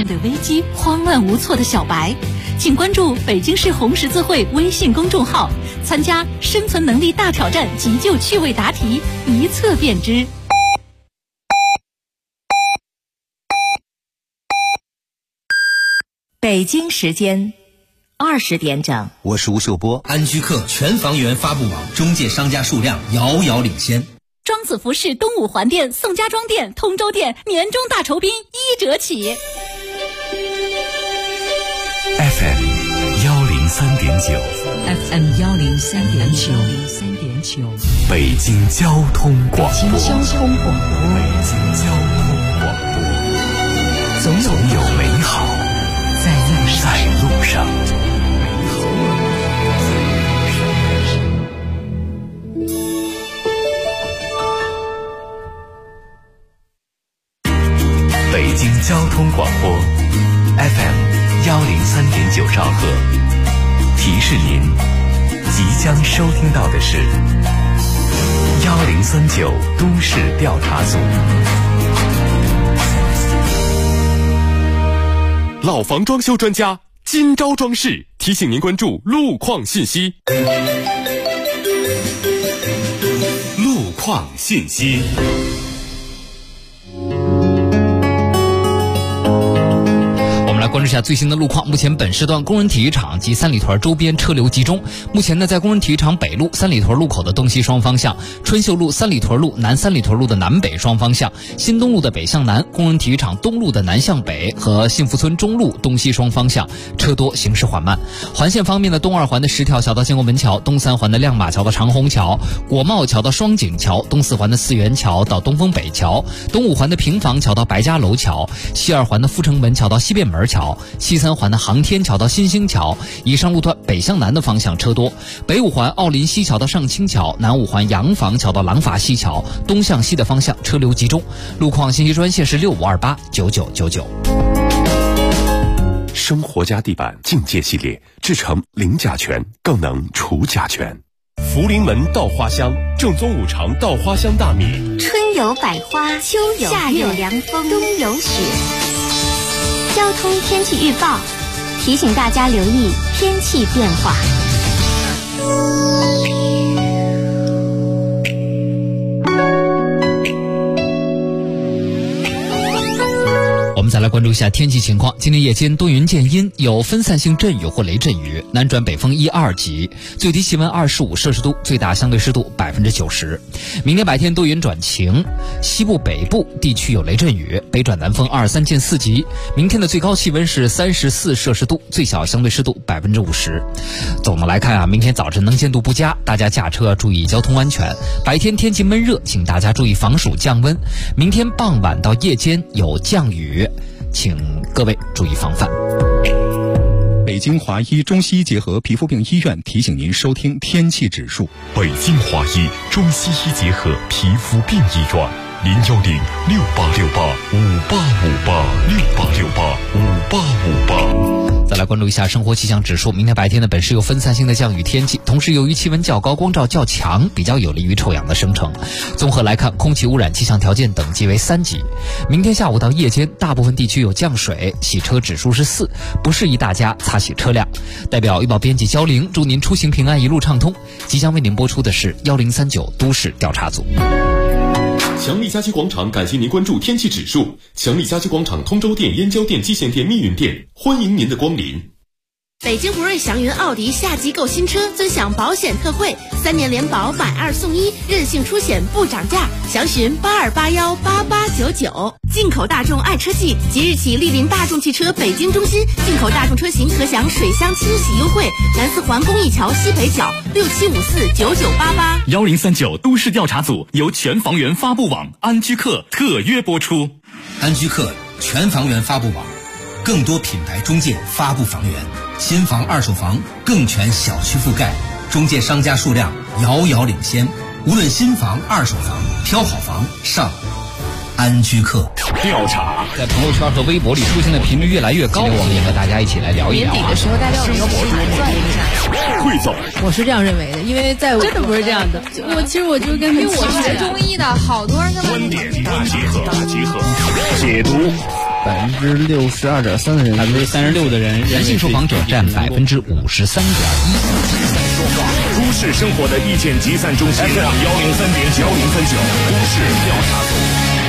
面对危机慌乱无措的小白，请关注北京市红十字会微信公众号，参加生存能力大挑战急救趣味答题，一测便知。 北京时间20点整， 我是吴秀波。 安居客全房源发布网中介商家数量遥遥领先。 庄子服饰东五环店、宋家庄店、通州店年终大酬宾1折起。 FM 103.9 FM 103.9 北京交通广播。 北京交通广播，总有美好在路上。 北京交通广播 FM 103.9兆赫，提示您即将收听到的是1039都市调查组。 老房装修专家今朝装饰提醒您关注路况信息。路况信息。 关注一下最新的路况。目前本时段工人体育场及三里屯周边车流集中。目前呢，在工人体育场北路三里屯路口的东西双方向，春秀路三里屯路南三里屯路的南北双方向，新东路的北向南，工人体育场东路的南向北和幸福村中路东西双方向车多，行驶缓慢。环线方面的东二环的十条桥到建国门桥，东三环的亮马桥到长虹桥，国贸桥到双井桥，东四环的四元桥到东风北桥，东五环的平房桥到白家楼桥，西二环的阜成门桥到西便门桥，西三环的航天桥到新兴桥。以上路段北向南的方向车多。北五环奥林西桥到上清桥，南五环洋房桥到廊坊西桥，东向西的方向车流集中。路况信息专线是65289999。 生活家地板境界系列制成零甲醛，更能除甲醛。福临门稻花香，正宗五常稻花香大米。 春有百花，秋有夏有凉风，冬有雪。交通天气预报提醒大家留意天气变化。 我们再来关注一下天气情况。今天夜间多云见阴，有分散性阵雨或雷阵雨，南转北风1、2级，最低气温25摄氏度，最大相对湿度90%。明天白天多云转晴，西部北部地区有雷阵雨，北转南风2、3见4级。明天的最高气温是34摄氏度，最小相对湿度50%。总的来看啊，明天早晨能见度不佳，大家驾车注意交通安全。白天天气闷热，请大家注意防暑降温。明天傍晚到夜间有降雨，请各位注意防范。 北京华医中西医结合皮肤病医院提醒您收听天气指数。 北京华医中西医结合皮肤病医院，01068685858，6686858。 再来关注一下生活气象指数。明天白天呢，本市有分散性的降雨天气，同时由于气温较高，光照较强，比较有利于臭氧的生成。综合来看，空气污染气象条件等级为3级。明天下午到夜间，大部分地区有降水，洗车指数是4，不适宜大家擦洗车辆。代表预报编辑焦玲，祝您出行平安，一路畅通。即将为您播出的是1039都市调查组。 强力家居广场感谢您关注天气指数。强力家居广场通州店、燕郊店、蓟县店、密云店，欢迎您的光临。 北京福瑞祥云奥迪夏季购新车尊享保险特惠，3年联保买2送1，任性出险不涨价，详询82818899。进口大众爱车季即日起莅临大众汽车北京中心，进口大众车型可享水箱清洗优惠，南四环公益桥西北角67549988。 1039都市调查组由全房源发布网安居客特约播出。 安居客全房源发布网，更多品牌中介发布房源，新房二手房更全小区覆盖，中介商家数量遥遥领先。无论新房二手房，挑好房上安居客。 调查在朋友圈和微博里出现的频率越来越高，我们也和大家一起来聊一聊。 年底的时候，大家有一个博主转一下。 汇总， 我是这样认为的，因为在真的不是这样的。其实我就跟因为我学中医的，好多人他们观点大结合，解读 62.3%的人 ，36%的人，男性受访者占53.1%。 都市生活的意见集散中心 FM 103.9 都市调查组。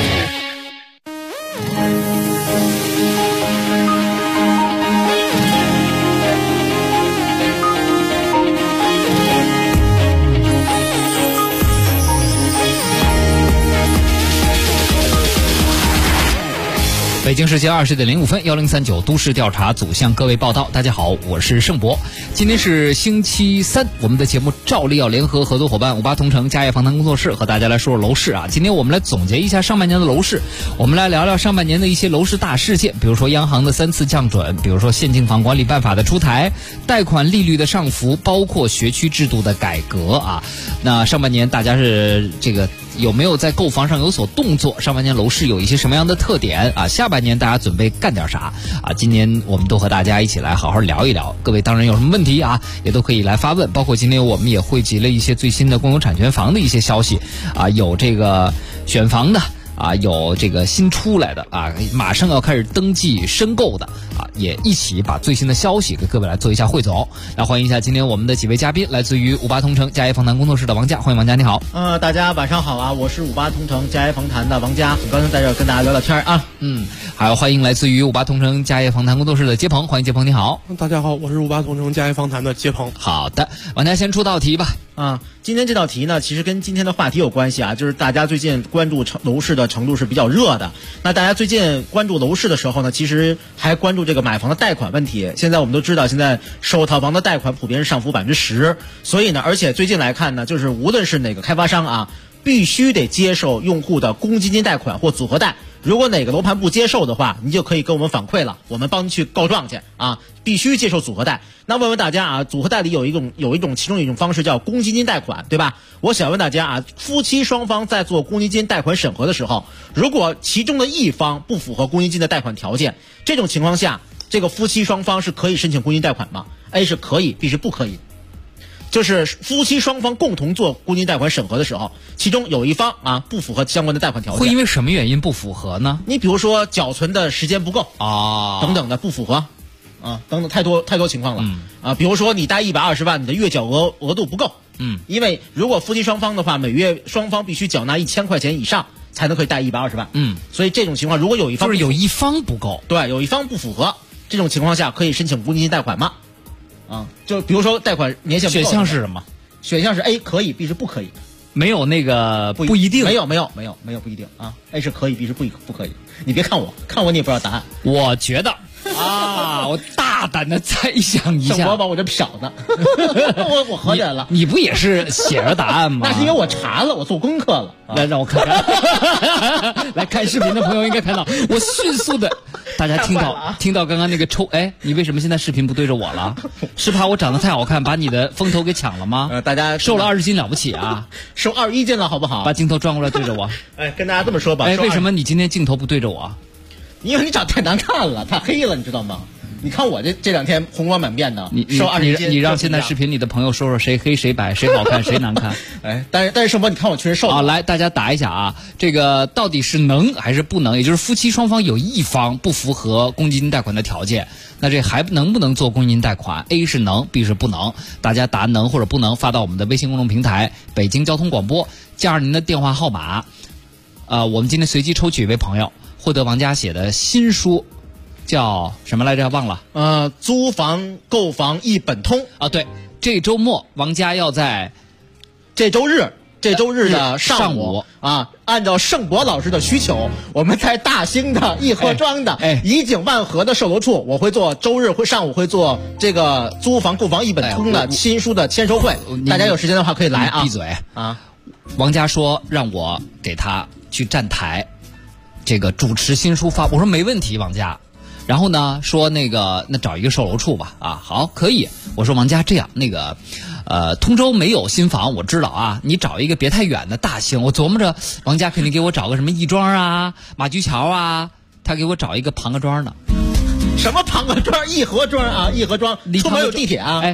北京时间20点05分，1039都市调查组向各位报道。大家好，我是盛博。今天是星期三，我们的节目照例要联合合作伙伴58同城家业访谈工作室和大家来说说楼市啊。今天我们来总结一下上半年的楼市，我们来聊聊上半年的一些楼市大事件，比如说央行的3次降准，比如说现金房管理办法的出台，贷款利率的上浮，包括学区制度的改革啊。那上半年大家是这个有没有在购房上有所动作？上半年楼市有一些什么样的特点啊？下半年大家准备干点啥啊？今年我们都和大家一起来好好聊一聊。各位当然有什么问题啊，也都可以来发问。包括今天我们也汇集了一些最新的公有产权房的一些消息啊，有这个选房的啊，有这个新出来的啊，马上要开始登记申购的啊，也一起把最新的消息给各位来做一下汇总。那欢迎一下今天我们的几位嘉宾，来自于58同城家业访谈工作室的王佳，欢迎王佳，你好。 大家晚上好啊，我是58同城家业访谈的王佳，很高兴在这跟大家聊聊天啊。 还有欢迎来自于58同城家业访谈工作室的接鹏，欢迎接鹏，你好。 大家好，我是58同城家业访谈的接鹏。 好的，王佳先出道题吧。 今天这道题呢，其实跟今天的话题有关系啊，就是大家最近关注楼市的程度是比较热的。那大家最近关注楼市的时候呢，其实还关注这个买房的贷款问题。现在我们都知道，现在首套房的贷款普遍是上浮10%，所以呢，而且最近来看呢，就是无论是哪个开发商啊，必须得接受用户的公积金贷款或组合贷。如果哪个楼盘不接受的话，你就可以跟我们反馈了，我们帮你去告状去啊！必须接受组合贷。那问问大家啊，组合贷里有一种其中一种方式叫公积金贷款，对吧？我想问大家啊，夫妻双方在做公积金贷款审核的时候，如果其中的一方不符合公积金的贷款条件，这种情况下，这个夫妻双方是可以申请公积金贷款吗？ A 是可以， B 是不可以。就是夫妻双方共同做公积金贷款审核的时候，其中有一方啊不符合相关的贷款条件， 会因为什么原因不符合呢？ 你比如说缴存的时间不够啊，等等的不符合啊，等等太多情况了啊。比如说你贷120万，你的月缴额度不够，因为如果夫妻双方的话，每月双方必须缴纳1000块钱以上才能可以贷120万，所以这种情况如果有一方就是有一方不够， 对，有一方不符合，这种情况下可以申请公积金贷款吗？就比如说贷款年限不够， 选项是什么？ 选项是 A 可以 ，B 是不可以， 没有那个不一定， 没有不一定啊 ，A 是可以 ，B 是不可以。你别看我你也不知道答案。 我觉得啊，我大胆的猜想一下， 我把我这瞟呢，我合起来了。 你不也是写着答案吗？ 那是因为我查了，我做功课了。 来，让我看看。来看视频的朋友应该看到，我迅速的，大家听到刚刚那个抽，哎，你为什么现在视频不对着我了？是怕我长得太好看，把你的风头给抢了吗？ 大家瘦了20斤了不起啊？ 瘦21斤了好不好？ 把镜头转过来对着我。 哎，跟大家这么说吧。 哎，为什么你今天镜头不对着我？ 因为你长太难看了，太黑了，你知道吗？你看我这2天红光满面的，瘦20斤。 你让现在视频里的朋友说说谁黑谁白，谁好看谁难看。 哎，但是盛博，你看我确实瘦了啊！来，大家答一下啊，这个到底是能还是不能？也就是夫妻双方有一方不符合公积金贷款的条件，那这还能不能做公积金贷款 ？A 是能 ，B 是不能。大家答能或者不能发到我们的微信公众平台北京交通广播，加上您的电话号码。我们今天随机抽取一位朋友，获得王佳写的新书。叫什么来着？忘了。 租房购房一本通啊！对，这周末王佳要在这周日的上午啊，按照盛博老师的需求，我们在大兴的颐和庄的怡景万和的售楼处，我会做周日上午会做这个租房购房一本通的新书的签售会，大家有时间的话可以来啊。 闭嘴啊！王佳说让我给他去站台，这个主持新书发，我说没问题，王佳。然后呢，说那找一个售楼处吧，啊，好，可以。我说王佳，这样通州没有新房，我知道啊，你找一个别太远的大兴。我琢磨着，王佳肯定给我找个什么亦庄啊、马驹桥啊，他给我找一个庞各庄的。 什么庞各庄？颐和庄啊，颐和庄出门有地铁啊。 哎，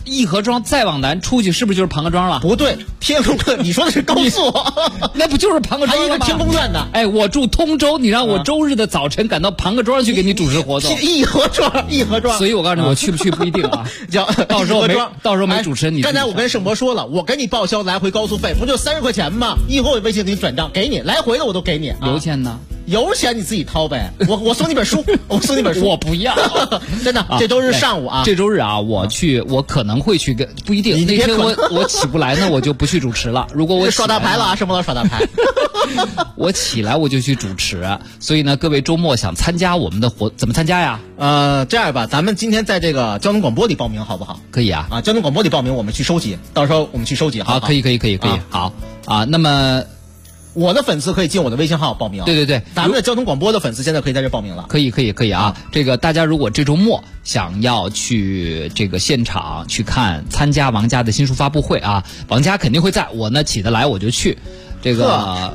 义和庄再往南出去，是不是就是庞各庄了？ 不对，天空你说的是高速， 那不就是庞各庄吗？ 还有一个天宫院呢。 哎，我住通州，你让我周日的早晨赶到庞各庄去给你主持活动。 义和庄。 所以我告诉你，我去不去不一定啊。到时候没主持人，你刚才我跟盛博说了，我给你报销来回高速费，不就30块钱吗？一会儿我微信给你转账，给你来回的我都给你。 油钱呢？ 油钱你自己掏呗，我送你本书，我不要， 真的，这周日上午啊， 这周日啊，我可能会去，不一定，那天我起不来，那我就不去主持了。如果我耍大牌了啊，什么老耍大牌， 我起来我就去主持，所以呢，各位周末想参加我们的怎么参加呀？ 这样吧，咱们今天在这个交通广播里报名好不好？ 可以啊， 交通广播里报名，我们去收集，到时候我们去收集， 好，可以，好啊，那么。 我的粉丝可以进我的微信号报名。 对， 咱们的交通广播的粉丝现在可以在这报名了。 可以啊！这个大家如果这周末想要去这个现场去参加王家的新书发布会啊，王家肯定会在，我呢起得来我就去。这个，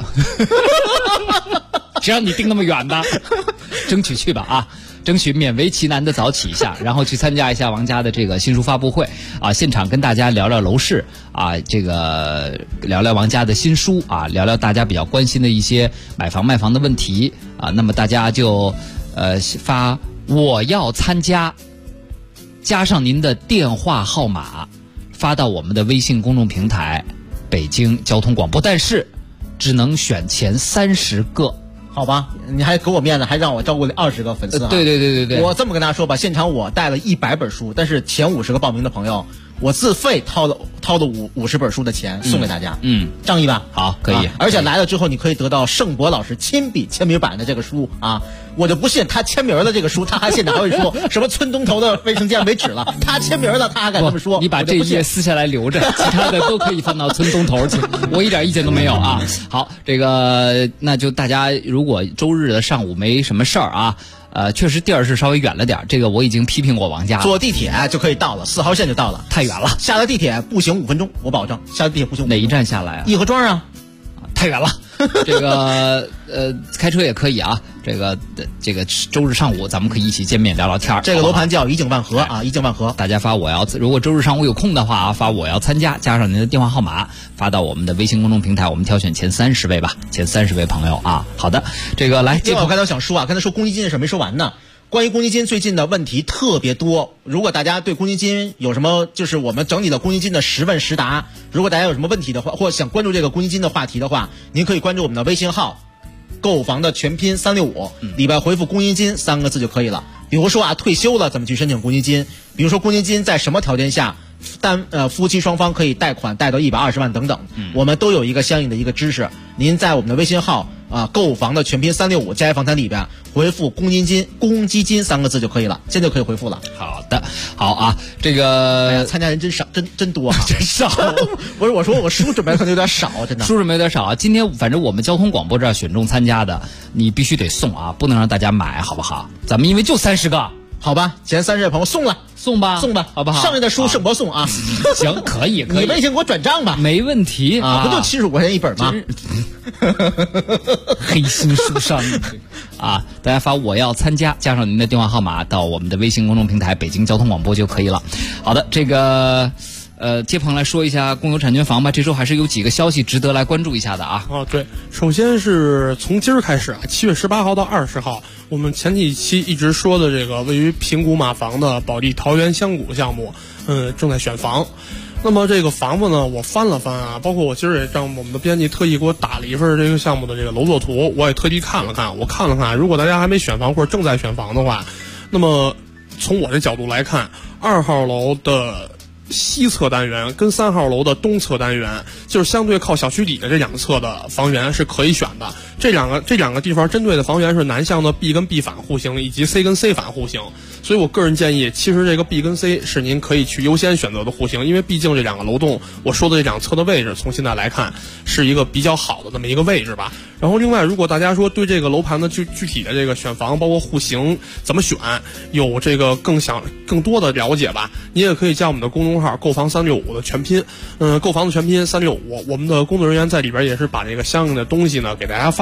谁让你定那么远的？争取去吧啊！争取勉为其难的早起一下，然后去参加一下王家的这个新书发布会啊，现场跟大家聊聊楼市啊，这个聊聊王家的新书啊，聊聊大家比较关心的一些买房卖房的问题啊。那么大家就发我要参加，加上您的电话号码，发到我们的微信公众平台北京交通广播，但是只能选前30个。 好吧，你还给我面子，还让我照顾20个粉丝啊！ 对， 我这么跟大家说吧，现场我带了100本书，但是前50个报名的朋友，我自费掏了50本书的钱送给大家，仗义吧？ 好，可以。 而且来了之后，你可以得到盛博老师亲笔签名版的这个书啊！我就不信他签名的这个书，他还现场还会说什么村东头的卫生间没纸了，他签名的他还敢这么说？ 你把这一页撕下来留着，其他的都可以放到村东头去，我一点意见都没有啊！好，这个那就大家如果周日的上午没什么事儿啊。确实地儿是稍微远了点，这个我已经批评过王家了。 坐地铁就可以到了，4号线就到了， 太远了。 下了地铁步行5分钟，我保证。下了地铁步行5分钟。 哪一站下来啊？ 义和庄啊， 太远了。这个开车也可以啊。这个周日上午咱们可以一起见面聊聊天。 这个楼盘叫怡景万和啊，怡景万和。 大家发如果周日上午有空的话啊，发我要参加，加上您的电话号码，发到我们的微信公众平台，我们挑选前30位吧，前30位朋友啊。好的，这个来。 另外我刚才想说啊，刚才说公积金的事没说完呢。关于公积金最近的问题特别多，如果大家对公积金有什么，就是我们整理了公积金的10问10答，如果大家有什么问题的话，或想关注这个公积金的话题的话，您可以关注我们的微信号购房的全拼365，里边回复公积金3个字就可以了。比如说啊，退休了怎么去申请公积金，比如说公积金在什么条件下夫妻双方可以贷款贷到120万等等，我们都有一个相应的一个知识。您在我们的微信号购房的全拼365家业房产里边回复公积金3个字就可以了，现在就可以回复了。 好的，好啊，这个参加人真少，真多啊， 真少。 不是我说我书准备可能有点少，真的。 书准备有点少啊。今天反正我们交通广播这儿选中参加的，你必须得送啊，不能让大家买，好不好？咱们因为就30个。 好吧，前30位朋友送吧， 好不好？ 上面的书盛博送啊， 行，可以， 你微信给我转账吧， 没问题啊，不就75块钱一本吗？ 黑心书商啊！大家发我要参加，加上您的电话号码到我们的微信公众平台北京交通广播就可以了。好的，这个接朋友来说一下公有产权房吧，这周还是有几个消息值得来关注一下的啊。 对，首先是从今儿开始啊，7月18号到20号，我们前几期一直说的这个位于平谷马房的保利桃源香谷项目，正在选房。那么这个房子呢，我翻了翻啊，包括我今儿也让我们的编辑特意给我打了一份这个项目的这个楼作图，我也特地看了看。我看了看，如果大家还没选房或者正在选房的话，那么从我这角度来看，2号楼的西侧单元跟3号楼的东侧单元，就是相对靠小区里的这2侧的房源是可以选的。这两个地方针对的房源是南向的 B 跟 B 反户型以及 C 跟 C 反户型。所以我个人建议，其实这个 B 跟 C 是您可以去优先选择的户型，因为毕竟这2个楼栋我说的这2侧的位置从现在来看是一个比较好的这么一个位置吧。然后另外，如果大家说对这个楼盘的具体的这个选房包括户型怎么选有这个更多的了解吧，你也可以加我们的公众号购房365的全拼，购房的全拼365，我们的工作人员在里边也是把这个相应的东西呢给大家放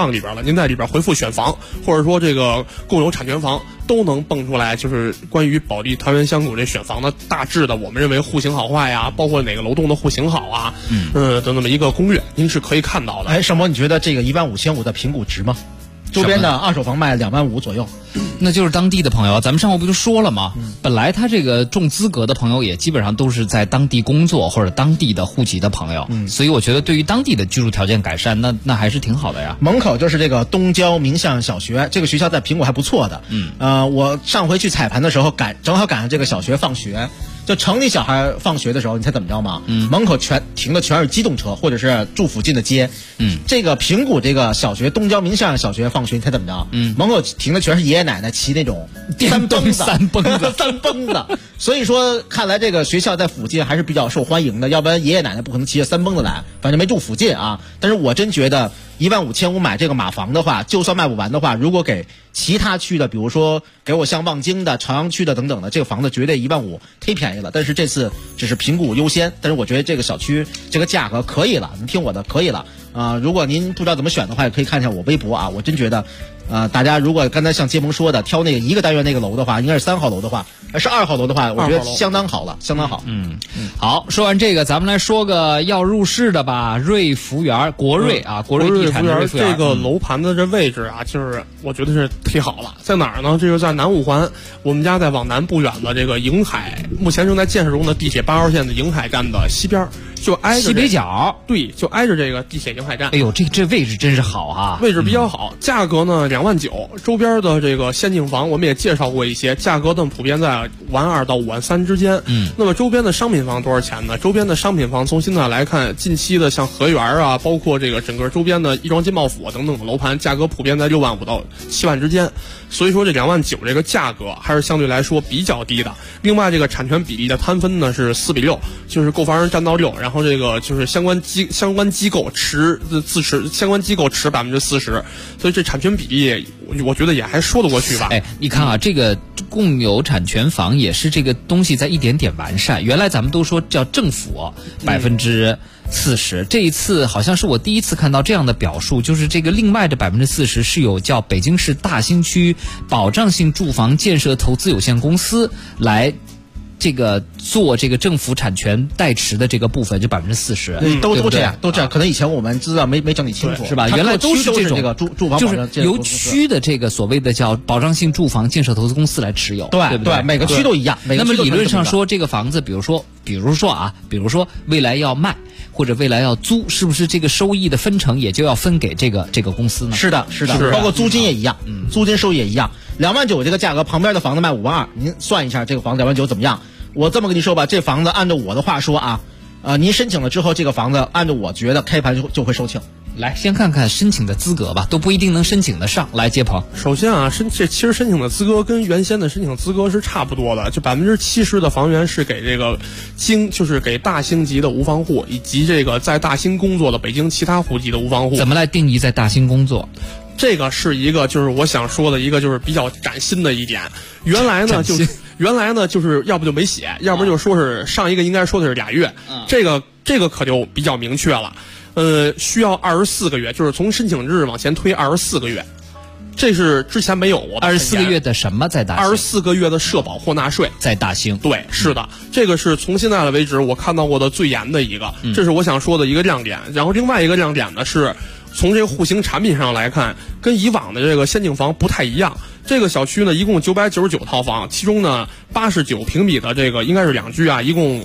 项里边了，您在里边回复选房，或者说这个共有产权房，都能蹦出来，就是关于保利桃源香谷这选房的大致的，我们认为户型好坏呀，包括哪个楼栋的户型好啊，的那么一个攻略，您是可以看到的。 哎，沈博，你觉得这个15500的评估值吗？周边的二手房卖25000左右， 那就是当地的朋友，咱们上回不就说了吗？本来他这个重资格的朋友也基本上都是在当地工作或者当地的户籍的朋友，所以我觉得对于当地的居住条件改善，那还是挺好的呀。 门口就是这个东郊明向小学，这个学校在苹果还不错的。我上回去踩盘的时候正好赶上这个小学放学。就城里小孩放学的时候，你猜怎么着吗？门口停的全是机动车，或者是住附近的街。这个平谷这个小学东郊明向小学放学，你猜怎么着？门口停的全是爷爷奶奶骑那种三蹦子。所以说，看来这个学校在附近还是比较受欢迎的，要不然爷爷奶奶不可能骑着三蹦子来，反正没住附近啊。但是我真觉得15500买这个马房的话，就算卖不完的话，如果给其他区的，比如说给我像望京的、朝阳区的等等的，这个房子绝对15000忒便宜了。但是这次只是评估优先，但是我觉得这个小区这个价格可以了，您听我的，可以了。如果您不知道怎么选的话，也可以看一下我微博啊。我真觉得，大家如果刚才像杰蒙说的，挑那个一个单元那个楼的话，应该是3号楼的话，是2号楼的话，我觉得相当好了，相当好。 好，说完这个，咱们来说个要入市的吧。瑞福园，国瑞啊，国瑞地产的瑞福园， 这个楼盘的这位置啊，就是我觉得是忒好了。在哪儿呢？这就是在南5环，我们家在往南不远的这个瀛海，目前正在建设中的地铁8号线的瀛海站的西边，就挨着西北角， 对，就挨着这个地铁瀛海站。 哎呦，这位置真是好啊， 位置比较好，价格呢29000，周边的这个仙境房我们也介绍过一些，价格呢普遍在52000到53000之间。那么周边的商品房多少钱呢？周边的商品房从现在来看，近期的像河源啊，包括这个整个周边的亦庄金茂府等等的楼盘，价格普遍在65000到7万之间。所以说这29000这个价格还是相对来说比较低的。另外这个产权比例的摊分呢是4比6，就是购房人占到6，然后这个就是相关机构持相关机构持40%，所以这产权比例我觉得也还说得过去吧。 哎，你看啊，这个共有产权房也是这个东西在一点点完善。原来咱们都说叫政府40%，这一次好像是我第一次看到这样的表述，就是这个另外的40%是有叫北京市大兴区保障性住房建设投资有限公司来这个做这个政府产权代持的这个部分，就40%， 都这样，可能以前我们资料没整理清楚， 是吧？原来都是这个住房保障， 就是由区的这个所谓的叫保障性住房建设投资公司来持有，对不对？ 每个区都一样。 那么理论上说，这个房子，比如说未来要卖或者未来要租，是不是这个收益的分成也就要分给这个公司呢？ 是的，包括租金也一样，租金收益也一样。29000这个价格，旁边的房子卖52000，您算一下这个房子29000怎么样？我这么跟你说吧，这房子按照我的话说啊，您申请了之后，这个房子按照我觉得开盘就会售罄。 来，先看看申请的资格吧，都不一定能申请得上。来，接鹏。 首先啊，其实申请的资格跟原先的申请资格是差不多的，就70%的房源是给这个就是给大兴籍的无房户，以及这个在大兴工作的北京其他户籍的无房户。 怎么来定义在大兴工作？ 这个是一个就是我想说的一个就是比较崭新的一点。原来呢就是要不就没写，要不就说是上一个应该说的是2月，这个可就比较明确了。需要24个月，就是从申请日往前推24个月，这是之前没有过的。 24个月的什么在大兴 ？24个月的社保或纳税在大兴。 对，是的，这个是从现在为止我看到过的最严的一个，这是我想说的一个亮点。然后另外一个亮点呢是，从这个户型产品上来看，跟以往的这个仙境房不太一样。这个小区呢，一共999套房，其中呢89平米的这个应该是2居啊，一共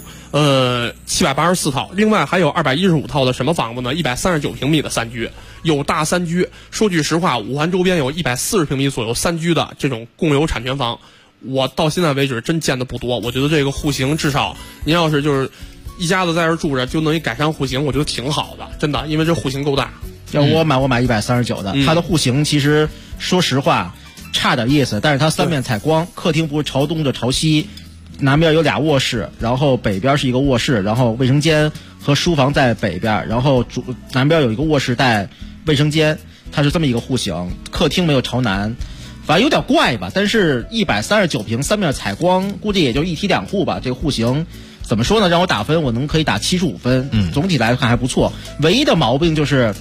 784套，另外还有215套的什么房子呢？139平米的3居，有大3居。说句实话，5环周边有140平米左右3居的这种共有产权房，我到现在为止真见的不多。我觉得这个户型至少您要是就是一家子在这住着就能改善户型，我觉得挺好的，真的，因为这户型够大。 要我买139的，它的户型其实说实话差点意思，但是它3面采光，客厅不是朝东就朝西，南边有2卧室，然后北边是一个卧室，然后卫生间和书房在北边，然后南边有一个卧室带卫生间，它是这么一个户型。客厅没有朝南，反正有点怪吧，但是139平3面采光，估计也就1梯2户吧。这个户型怎么说呢？让我打分，可以打75分。总体来看还不错。唯一的毛病就是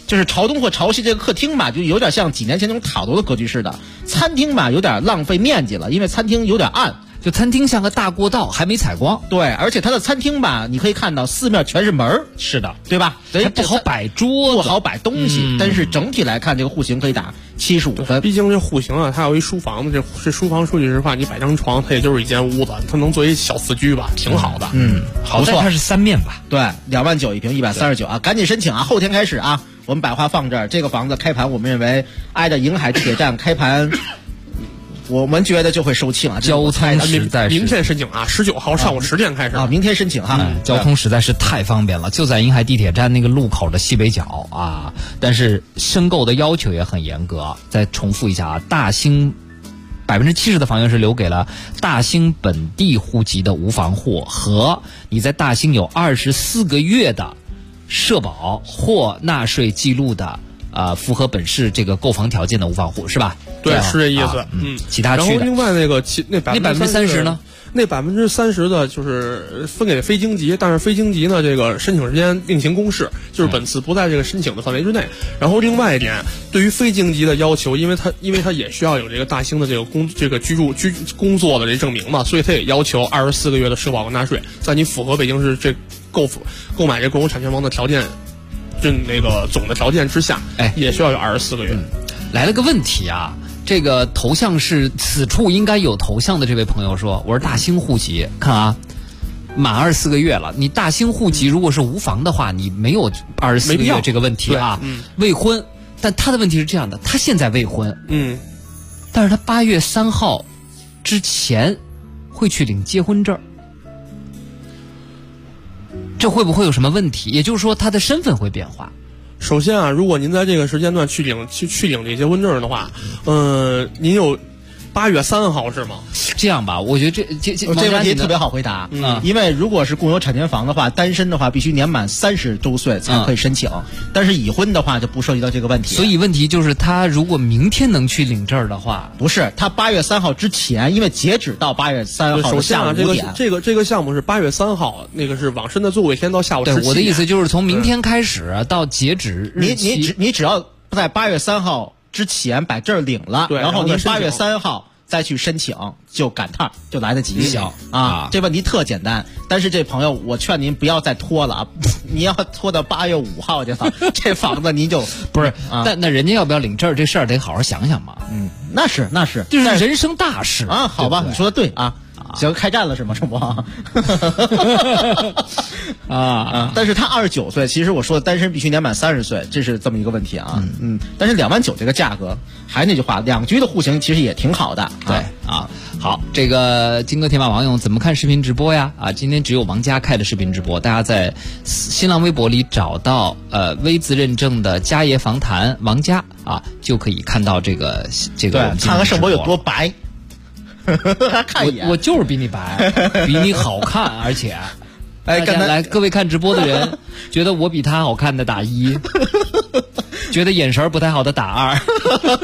就是朝东或朝西这个客厅吧，就有点像几年前那种塔楼的格局似的。餐厅吧有点浪费面积了，因为餐厅有点暗。 就餐厅像个大过道，还没采光。 对，而且它的餐厅吧，你可以看到四面全是门儿。 是的， 对吧？ 还不好摆桌子， 不好摆东西。但是整体来看，这个户型可以打75分。 毕竟这户型啊，它有一书房子，这书房说句实话，你摆张床，它也就是一间屋子，它能作为小4居吧，挺好的。 好在它是3面吧？ 对，29000一平，139啊，赶紧申请啊，后天开始啊。我们把话放这儿，这个房子开盘，我们认为挨着瀛海地铁站开盘。我们觉得就会售罄啊！ 交通实在是明天申请啊，19号上午10点开始啊，明天申请哈。 交通实在是太方便了，就在瀛海地铁站那个路口的西北角啊。但是申购的要求也很严格。再重复一下啊，大兴70%的房源是留给了大兴本地户籍的无房户和你在大兴有24个月的社保或纳税记录的。符合本市这个购房条件的无房户是吧？ 对，是这意思。 其他区的。 然后另外那 30%呢？ 那30%的就是分给非京籍，但是非京籍呢，这个申请时间另行公示，就是本次不在这个申请的范围之内。然后另外一点，对于非京籍的要求，因为他也需要有这个大兴的这个居住工作的这证明嘛，所以他也要求24个月的社保和纳税，在你符合北京市这购买这公有产权房的条件。就那个总的条件之下，也需要有24个月。 来了个问题啊，这个头像是此处应该有头像的这位朋友说，我是大兴户籍，看啊，满24个月了，你大兴户籍如果是无房的话，你没有24个月这个问题啊，未婚，但他的问题是这样的，他现在未婚，但是他8月3号之前会去领结婚证。这会不会有什么问题？也就是说，他的身份会变化。 首先啊，如果您在这个时间段去领这结婚证的话，您有8月3号是吗？ 这样吧，我觉得这问题特别好回答。因为如果是共有产权房的话，单身的话必须年满30周岁才可以申请，但是已婚的话就不涉及到这个问题。 所以问题就是他如果明天能去领证的话， 不是他8月3号之前，因为截止到8月3号的下午5点。 这个项目是8月3号，那个是往申的最后一天到下午17点。 对，我的意思就是从明天开始到截止日期， 你只要在8月3号之前把证领了，然后你8月3号。再去申请就赶趟就来得及。 行啊，这问题特简单。但是这朋友，我劝您不要再拖了啊！你要拖到8月5号去了，这房子您就不是。那人家要不要领证这事儿得好好想想嘛。 那是， 就是人生大事啊。好吧，你说的对啊。行，开战了是吗？这不但是他29岁，其实我说的单身必须年满30岁，这是这么一个问题啊。但是29000这个价格，还是那句话，2居的户型其实也挺好的。 对啊，好，这个金哥铁马王勇怎么看视频直播呀？今天只有王佳开的视频直播，大家在新浪微博里找到微字认证的佳爷访谈王佳就可以看到这个。 对，看看盛博有多白。看一眼， 我就是比你白，比你好看，而且，来各位看直播的人，觉得我比他好看的打1，觉得眼神不太好的打2。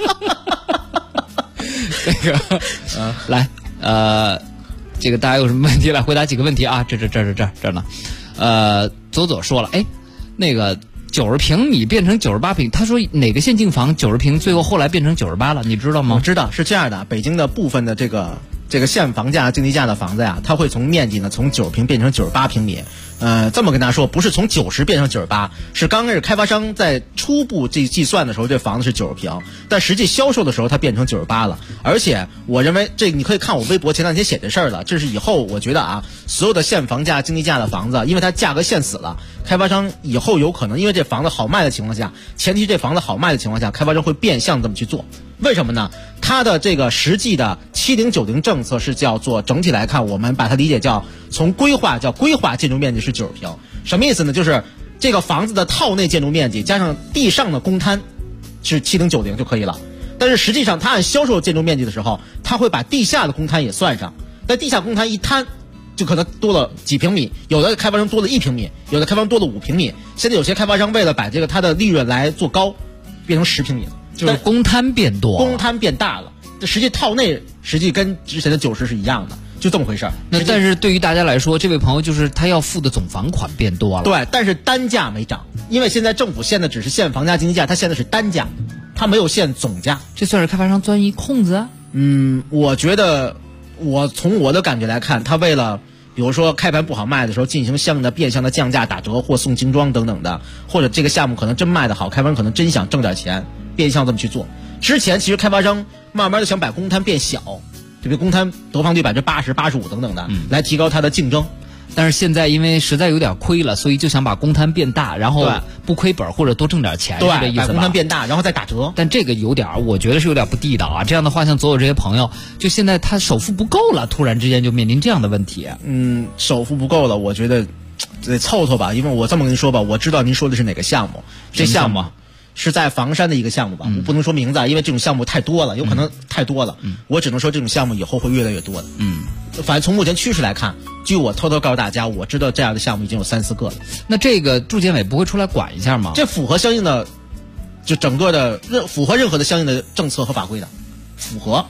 这个，来，这个大家有什么问题来回答几个问题啊？这呢，左左说了，那个。90平米变成98平，他说哪个县境房90平，最后来变成98了，你知道吗？ 我知道，是这样的，北京的部分的这个县房价、经济价的房子呀，它会从面积呢从90平变成98平米。这么跟大家说，不是从90变成98，是刚开始开发商在初步计算的时候，这房子是90平，但实际销售的时候它变成98了。而且我认为这你可以看我微博前2天写这事儿了，这是以后我觉得所有的县房价、经济价的房子，因为它价格限死了，开发商以后有可能因为这房子好卖的情况下，前提这房子好卖的情况下，开发商会变相这么去做。为什么呢？它的这个实际的7090政策是叫做整体来看，我们把它理解叫从规划建筑面积是90平，什么意思呢？就是这个房子的套内建筑面积加上地上的公摊是7090就可以了。但是实际上它按销售建筑面积的时候，它会把地下的公摊也算上，但地下公摊一摊就可能多了几平米，有的开发商多了1平米，有的开发商多了5平米。现在有些开发商为了把这个它的利润来做高，变成10平米了。 就是公摊变多， 公摊变大了，这实际套内实际跟之前的90是一样的， 就这么回事儿。 那但是对于大家来说，这位朋友就是他要付的总房款变多了。 对，但是单价没涨，因为现在政府限的只是限房价经济价，它限的是单价，它没有限总价。 这算是开发商钻一空子啊？ 我觉得，我从我的感觉来看，他为了比如说开盘不好卖的时候，进行相应的变相的降价、打折或送精装等等的，或者这个项目可能真卖得好，开发商可能真想挣点钱，变相这么去做。之前其实开发商慢慢的想把公摊变小。这个公摊得房率80%、85%等等的，来提高它的竞争。 但是现在因为实在有点亏了，所以就想把公摊变大，然后不亏本或者多挣点钱， 对， 是这意思吧？ 把公摊变大，然后再打折。 但这个有点，我觉得是有点不地道啊。这样的话，像所有这些朋友，就现在他首付不够了，突然之间就面临这样的问题。 首付不够了，我觉得得凑凑吧。因为我这么跟您说吧，我知道您说的是哪个项目，这项目是在房山的一个项目吧，我不能说名字啊，因为这种项目太多了，有可能太多了。我只能说这种项目以后会越来越多的。反正从目前趋势来看，据我偷偷告诉大家，我知道这样的项目已经有3、4个了。 那这个住建委不会出来管一下吗？ 这符合相应的，就整个的符合任何的相应的政策和法规的，符合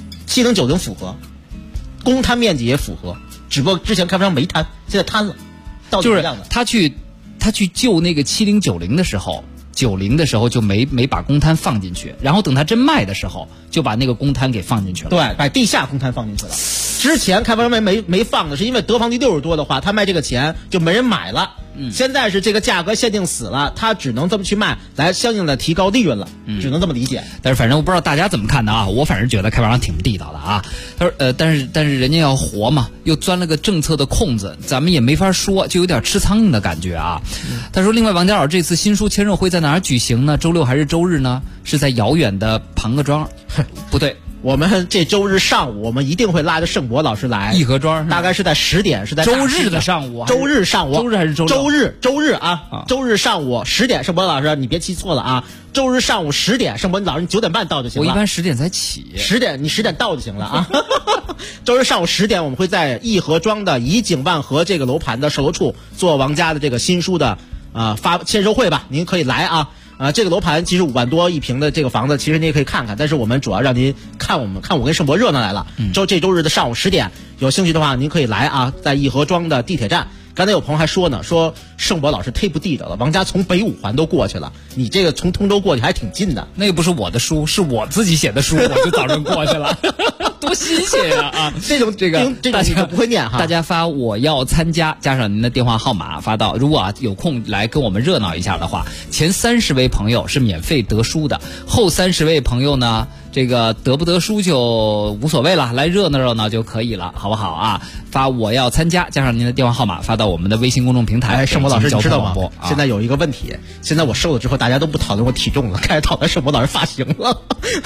7090符合，公摊面积也符合，只不过之前开发商没摊，现在摊了，到底就是一样的。 他去救那个7090的时候。90的时候就没把公摊放进去，然后等他真卖的时候就把那个公摊给放进去了。 对，把地下公摊放进去了。之前开发商没放的是因为得房率60多的话，他卖这个钱就没人买了。现在是这个价格限定死了，他只能这么去卖，来相应的提高利润了，只能这么理解。 但是反正我不知道大家怎么看的啊，我反正觉得开发商挺不地道的啊。他说但是人家要活嘛，又钻了个政策的空子，咱们也没法说，就有点吃苍蝇的感觉啊。他说另外王家老这次新书签售会在哪儿举行呢？周6还是周日呢？是在遥远的庞各庄？不对。 我们这周日上午，我们一定会拉着盛博老师来颐和庄， 大概是在10点，是在周日的上午， 周日上午， 周日还是周六？周日啊，周日上午10点，盛博老师你别记错了啊，周日上午10点，盛博老师你9点半到就行了。 我一般10点才起 ，10点你10点到就行了啊。周日上午10点，我们会在颐和庄的怡景万和这个楼盘的售楼处做王家的这个新书的签售会吧，您可以来啊。这个楼盘其实5万多一平的这个房子，其实你也可以看看，但是我们主要让您看我跟盛博热闹来了。这周日的上午10点，有兴趣的话您可以来啊，在颐和庄的地铁站。刚才有朋友还说呢，说盛博老师忒不地道了，王家从北5环都过去了，你这个从通州过去还挺近的。 那个不是我的书，是我自己写的书，我就早上过去了。多新鲜呀！啊， 这种大家不会念哈。大家发我要参加，加上您的电话号码发到。如果有空来跟我们热闹一下的话，前30位朋友是免费得书的，后30位朋友呢，这个得不得书就无所谓了，来热闹就可以了，好不好啊？发我要参加，加上您的电话号码发到我们的微信公众平台。 盛博老师，你知道吗？现在有一个问题，现在我瘦了之后，大家都不讨论我体重了，开始讨论盛博老师发型了。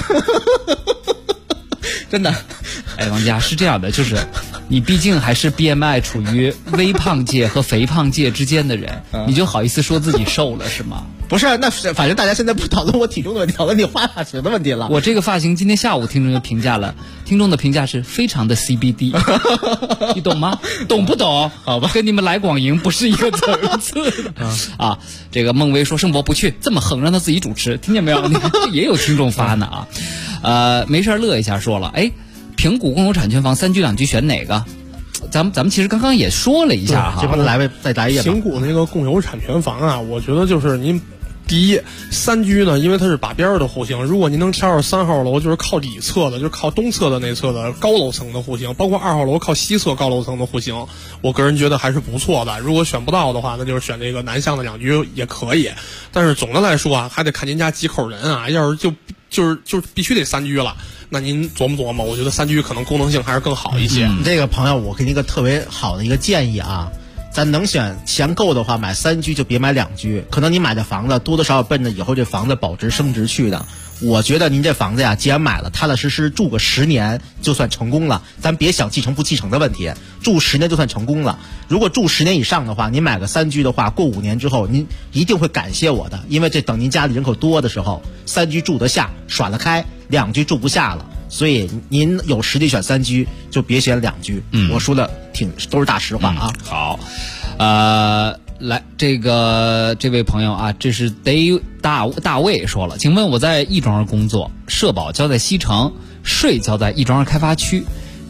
真的， 王佳是这样的，就是你毕竟还是 BMI 处于微胖界和肥胖界之间的人，你就好意思说自己瘦了是吗？ 不是，那反正大家现在不讨论我体重的问题，讨论你发型的问题了。 我这个发型今天下午听众就评价了，听众的评价是非常的 CBD， 你懂吗？懂不懂？ 好吧， 跟你们来广营不是一个层次的啊。这个孟薇说盛博不去，这么横让他自己主持，听见没有？也有听众发呢啊。没事乐一下说了，平谷共有产权房3居2居选哪个？咱们其实刚刚也说了一下哈， 这帮再来一页。 平谷那个共有产权房啊，我觉得就是您第一3居呢，因为它是把边的户型，如果您能挑着3号楼，就是靠里侧的，就是靠东侧的那侧的高楼层的户型，包括2号楼靠西侧高楼层的户型，我个人觉得还是不错的。如果选不到的话，那就是选这个南向的2居也可以。但是总的来说啊，还得看您家几口人啊，要是就是必须得3居了。那您琢磨琢磨，我觉得3居可能功能性还是更好一些。 这个朋友，我给您一个特别好的一个建议啊，咱能选钱够的话，买3居就别买2居。可能你买的房子多多少少奔着以后这房子保值升值去的。我觉得您这房子呀，既然买了，踏踏实实住个10年就算成功了。咱别想继承不继承的问题，住10年就算成功了。如果住10年以上的话，您买个3居的话，过5年之后，您一定会感谢我的，因为这等您家里人口多的时候，3居住得下，耍得开，2居住不下了。所以您有实力选3居，就别选2居。我说的都是大实话啊。 好，来，这位朋友啊，这是大卫说了，请问我在亦庄工作，社保交在西城，税交在亦庄开发区，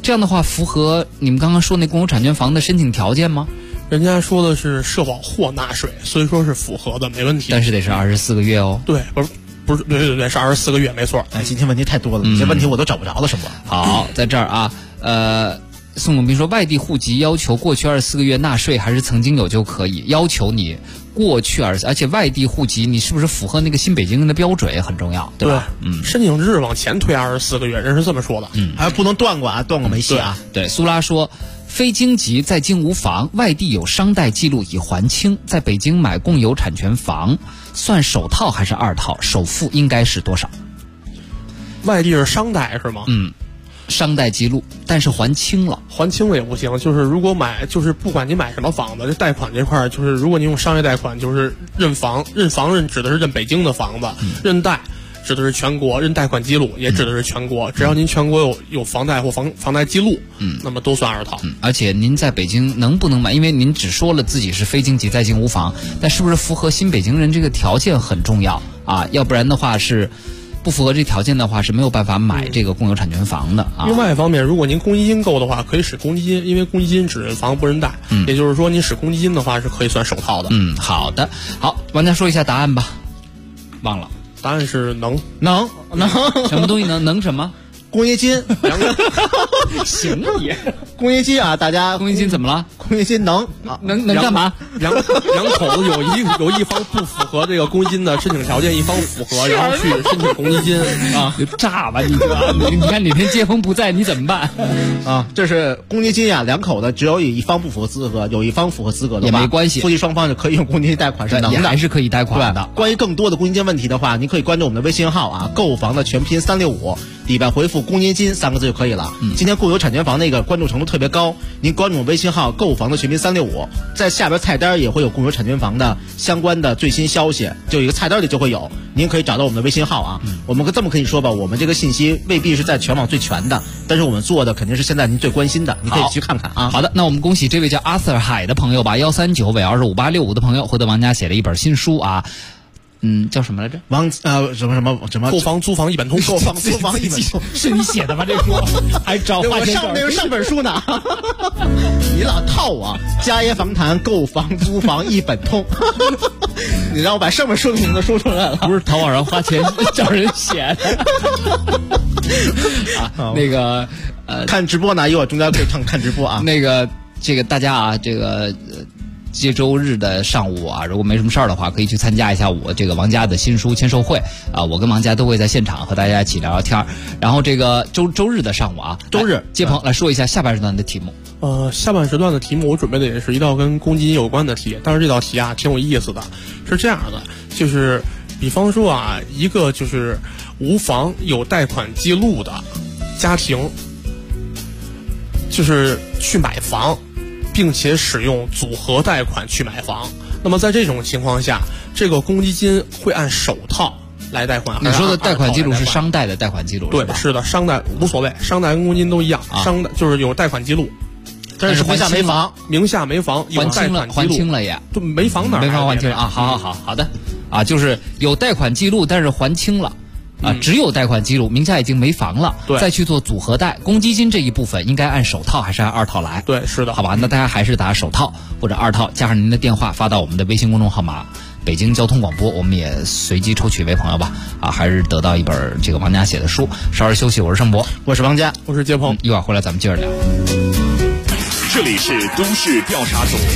这样的话符合你们刚刚说那共有产权房的申请条件吗？ 人家说的是社保或纳税，所以说是符合的，没问题。 但是得是24个月哦。 对，不是，对，是24个月，没错。 哎，今天问题太多了，这些问题我都找不着了，什么？ 好，在这儿啊，宋永斌说，外地户籍要求过去24个月纳税，还是曾经有就可以要求你过去24，而且外地户籍你是不是符合那个新北京人的标准也很重要，对吧？ 申请日往前推24个月，人是这么说的。 还不能断过啊，断过没戏啊。 对，苏拉说，非京籍在京无房，外地有商贷记录已还清，在北京买共有产权房，算首套还是二套？首付应该是多少？ 外地是商贷是吗？ 商贷记录，但是还清了也不行。就是如果就是不管你买什么房子，这贷款这块就是如果你用商业贷款，就是认房指的是认北京的房子，认贷指的是全国，认贷款记录也指的是全国。只要您全国有房贷或房贷记录，那么都算二套。 而且您在北京能不能买？因为您只说了自己是非京籍在京无房，但是不是符合新北京人这个条件很重要啊？要不然的话是。不符合这条件的话是没有办法买这个共有产权房的啊。 另外一方面，如果您公积金够的话，可以使公积金，因为公积金只认房不认贷，也就是说您使公积金的话是可以算首套的。 好的，好，王家说一下答案吧。忘了， 答案是能什么东西能什么？ 公积金， 行也， 公积金啊，大家公积金怎么了？ 公积金能干嘛？ 两口子有一方不符合这个公积金的申请条件，一方符合，然后去申请公积金啊， 就炸吧你这！你看哪天接风不在，你怎么办啊？这是公积金呀，两口子只有一方不符合资格，有一方符合资格的也没关系， 夫妻双方就可以用公积金贷款是能的， 也还是可以贷款的。 关于更多的公积金问题的话，您可以关注我们的微信号啊，购房的全拼365，里边回复公积金3个字就可以了。今天共有产权房那个关注程度特别高，您关注微信号购房的全拼365，在下边菜单也会有共有产权房的相关的最新消息，就一个菜单里就会有，您可以找到我们的微信号啊。我们这么可以说吧，我们这个信息未必是在全网最全的，但是我们做的肯定是现在您最关心的，你可以去看看啊。 好的，那我们恭喜这位叫 Arthur 海的朋友吧，139尾255865的朋友获得王家写了一本新书啊。叫什么来着？ 什么？ 购房租房一本通， 购房租房一本通， 是你写的吗？这书还找我上本书呢。你老套我，家业房谈购房租房一本通。你让我把上本书的名字说出来了， 不是淘宝上花钱叫人写的。那个看直播呢，一会儿中间可以看直播啊。 这个大家啊，这个。这周日的上午啊，如果没什么事儿的话，可以去参加一下我这个王家的新书签售会啊，我跟王家都会在现场和大家一起聊聊天。然后这个周日的上午啊， 周日接鹏来说一下下半时段的题目。 下半时段的题目我准备的也是一道跟公积金有关的题，但是这道题啊挺有意思的，是这样的，就是比方说啊，一个就是无房有贷款记录的家庭，就是去买房。并且使用组合贷款去买房，那么在这种情况下，这个公积金会按首套来贷款。 你说的贷款记录是商贷的贷款记录， 对，是的，商贷无所谓，商贷跟公积金都一样，商贷就是有贷款记录， 但是名下没房， 名下没房，有贷款记录， 还清了也， 就没房哪儿？ 没房还清了啊！好的啊，就是有贷款记录，但是还清了。只有贷款记录，名下已经没房了，再去做组合贷，公积金这一部分应该按首套还是按二套来？ 对，是的， 好吧，那大家还是打首套或者二套，加上您的电话发到我们的微信公众号码北京交通广播，我们也随机抽取一位朋友吧，还是得到一本这个王家写的书。稍事休息，我是盛博， 我是王家， 我是接鹏， 一会儿回来咱们接着聊。 这里是都市调查组。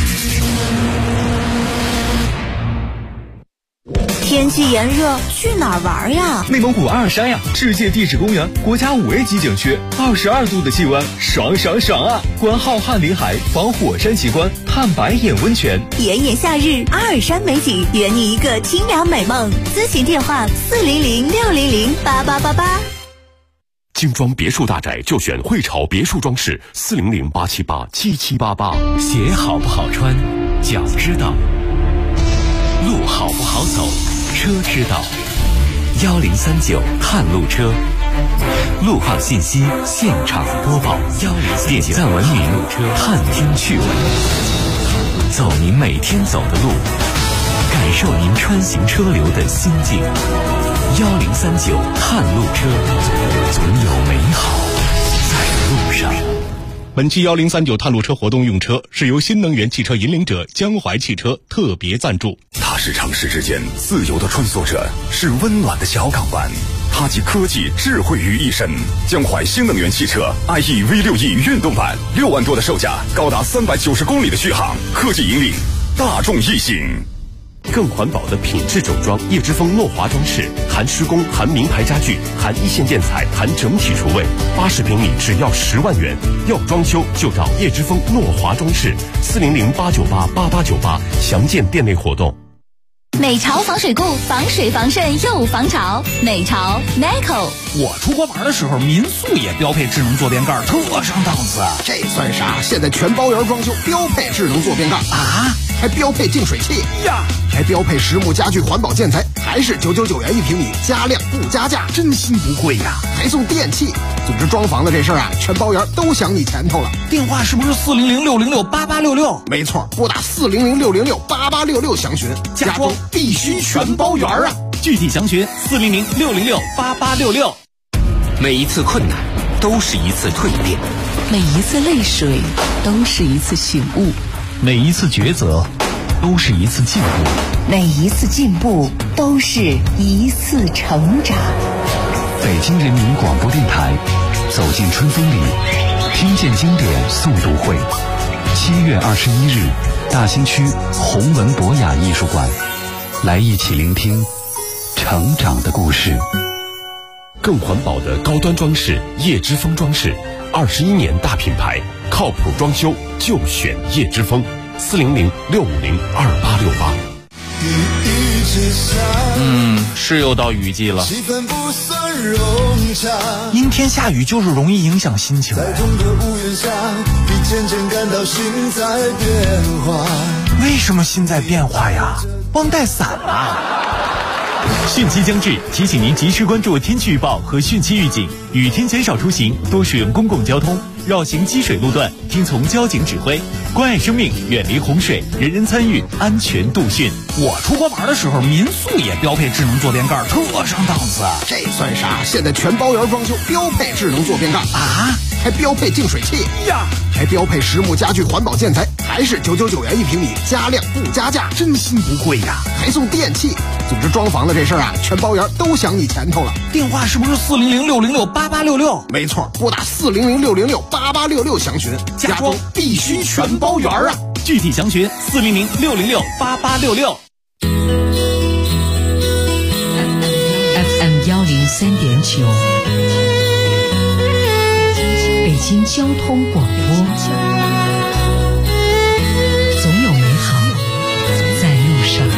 天气炎热，去哪儿玩呀？ 内蒙古阿尔山呀，世界地质公园，国家5A 级景区，22度的气温，爽啊！观浩瀚林海，访火山奇观，探白眼温泉。 炎炎夏日，阿尔山美景，圆你一个清凉美梦。咨询电话400-600-8888。 精装别墅大宅就选汇潮别墅装饰，400-878-7788。 鞋好不好穿，脚知道；路好不好走，车知道。1039探路车，路况信息现场播报。点赞文明探听趣闻，走您每天走的路，感受您穿行车流的心境。1039探路车，总有美好在路上。 上。 本期1039探路车活动用车是由新能源汽车引领者江淮汽车特别赞助。 它是城市之间自由的穿梭者，是温暖的小港湾。它集科技智慧于一身。江淮新能源汽车 IE V6E 运动版，6万多的售价，高达390公里的续航，科技引领大众一行。 更环保的品质整装叶之峰诺华装饰，含施工，含名牌家具，含一线建材，含整体厨卫，80平米只要10万元。要装修就找叶之峰诺华装饰，400-898-8898，详见店内活动。 美潮防水固，防水防渗又防潮。美潮 Nico。 我出国玩的时候，民宿也标配智能坐便盖，特上档次。 这算啥？现在全包圆装修标配智能坐便盖啊， 还标配净水器呀，还标配实木家具环保建材，还是999元1平米，加量不加价， 真心不贵呀！ 还送电器。总之装房的这事儿啊，全包圆都想你前头了。 电话是不是400-606-8866？ 没错，拨打400-606-8866详询。 家装必须全包圆啊！ 具体详询400-606-8866。 每一次困难都是一次蜕变， 每一次泪水都是一次醒悟， 每一次抉择都是一次进步， 每一次进步都是一次成长。 北京人民广播电台，走进春风里，听见经典诵读会，7月21日，大兴区弘文博雅艺术馆，来一起聆听成长的故事。 更环保的高端装饰叶之峰装饰，21年大品牌，靠谱装修就选叶之峰，400-650-2868。 是又到雨季了， 阴天下雨就是容易影响心情。为什么心在变化呀？忘带伞了。 汛期将至，提醒您及时关注天气预报和汛期预警，雨天减少出行，多使用公共交通，绕行积水路段，听从交警指挥，关爱生命，远离洪水，人人参与，安全度汛。我出国玩的时候，民宿也标配智能坐便盖，特上档次。 这算啥？现在全包圆装修标配智能坐便盖啊， 还标配净水器呀，还标配实木家具环保建材，还是999元1平米，加量不加价， 真心不贵呀！ 还送电器。总之装房的这事儿啊，全包圆都想你前头了。 电话是不是400-606-8866？ 没错，拨打400-606-8866详询。 家装必须全包圆啊！ 具体详询400-606-8866。 FM 103.9，北京交通广播，总有美好在路上。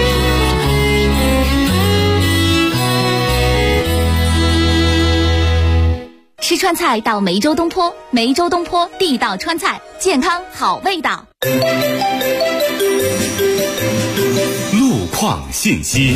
吃川菜到梅州东坡，梅州东坡地道川菜，健康好味道。 路况信息。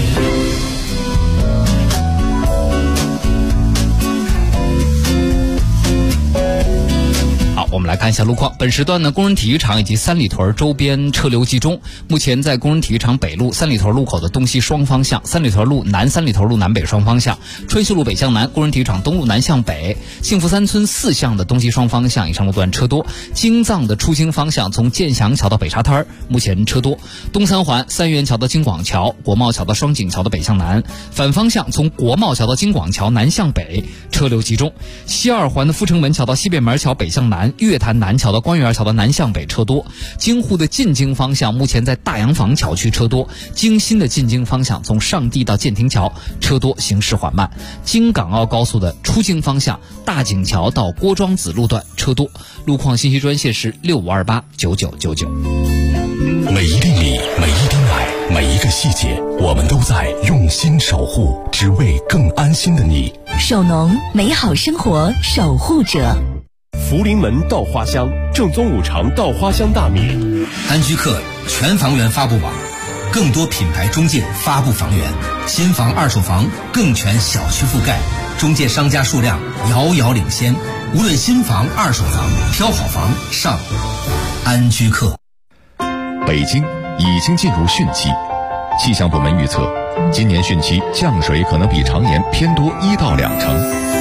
好，我们来看一下路况。本时段呢，工人体育场以及三里屯周边车流集中。目前在工人体育场北路、三里屯路口的东西双方向、三里屯路南、三里屯路南北双方向、春秀路北向南、工人体育场东路南向北、幸福三村4向的东西双方向以上路段车多。京藏的出京方向从建祥桥到北沙滩目前车多。东三环三元桥到京广桥、国贸桥到双井桥的北向南，反方向从国贸桥到京广桥南向北车流集中。西二环的阜成门桥到西便门桥北向南，月坛南桥到官园桥的南向北车多。京沪的进京方向目前在大洋坊桥区车多，京新的进京方向从上地到建亭桥车多，行驶缓慢。京港澳高速的出京方向大井桥到郭庄子路段车多。路况信息专线是65289999。 每一粒米，每一滴奶，每一个细节，我们都在用心守护，只为更安心的你。 手农，美好生活守护者。 福临门稻花香，正宗五常稻花香大米。 安居客全房源发布网，更多品牌中介发布房源，新房二手房更全小区覆盖，中介商家数量遥遥领先。无论新房二手房，挑好房上安居客。 北京已经进入汛期，气象部门预测，今年汛期降水可能比常年偏多1到2成。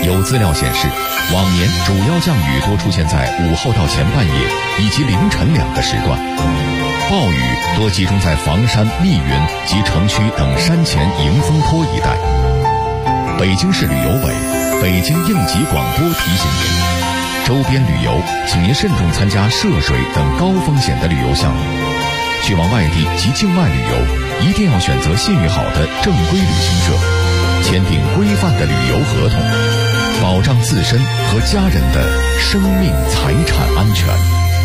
有资料显示，往年主要降雨多出现在午后到前半夜以及凌晨2个时段，暴雨多集中在房山、密云及城区等山前迎风坡一带。北京市旅游委、北京应急广播提醒您，周边旅游请您慎重参加涉水等高风险的旅游项目。去往外地及境外旅游，一定要选择信誉好的正规旅行社，签订规范的旅游合同，保障自身和家人的生命财产安全。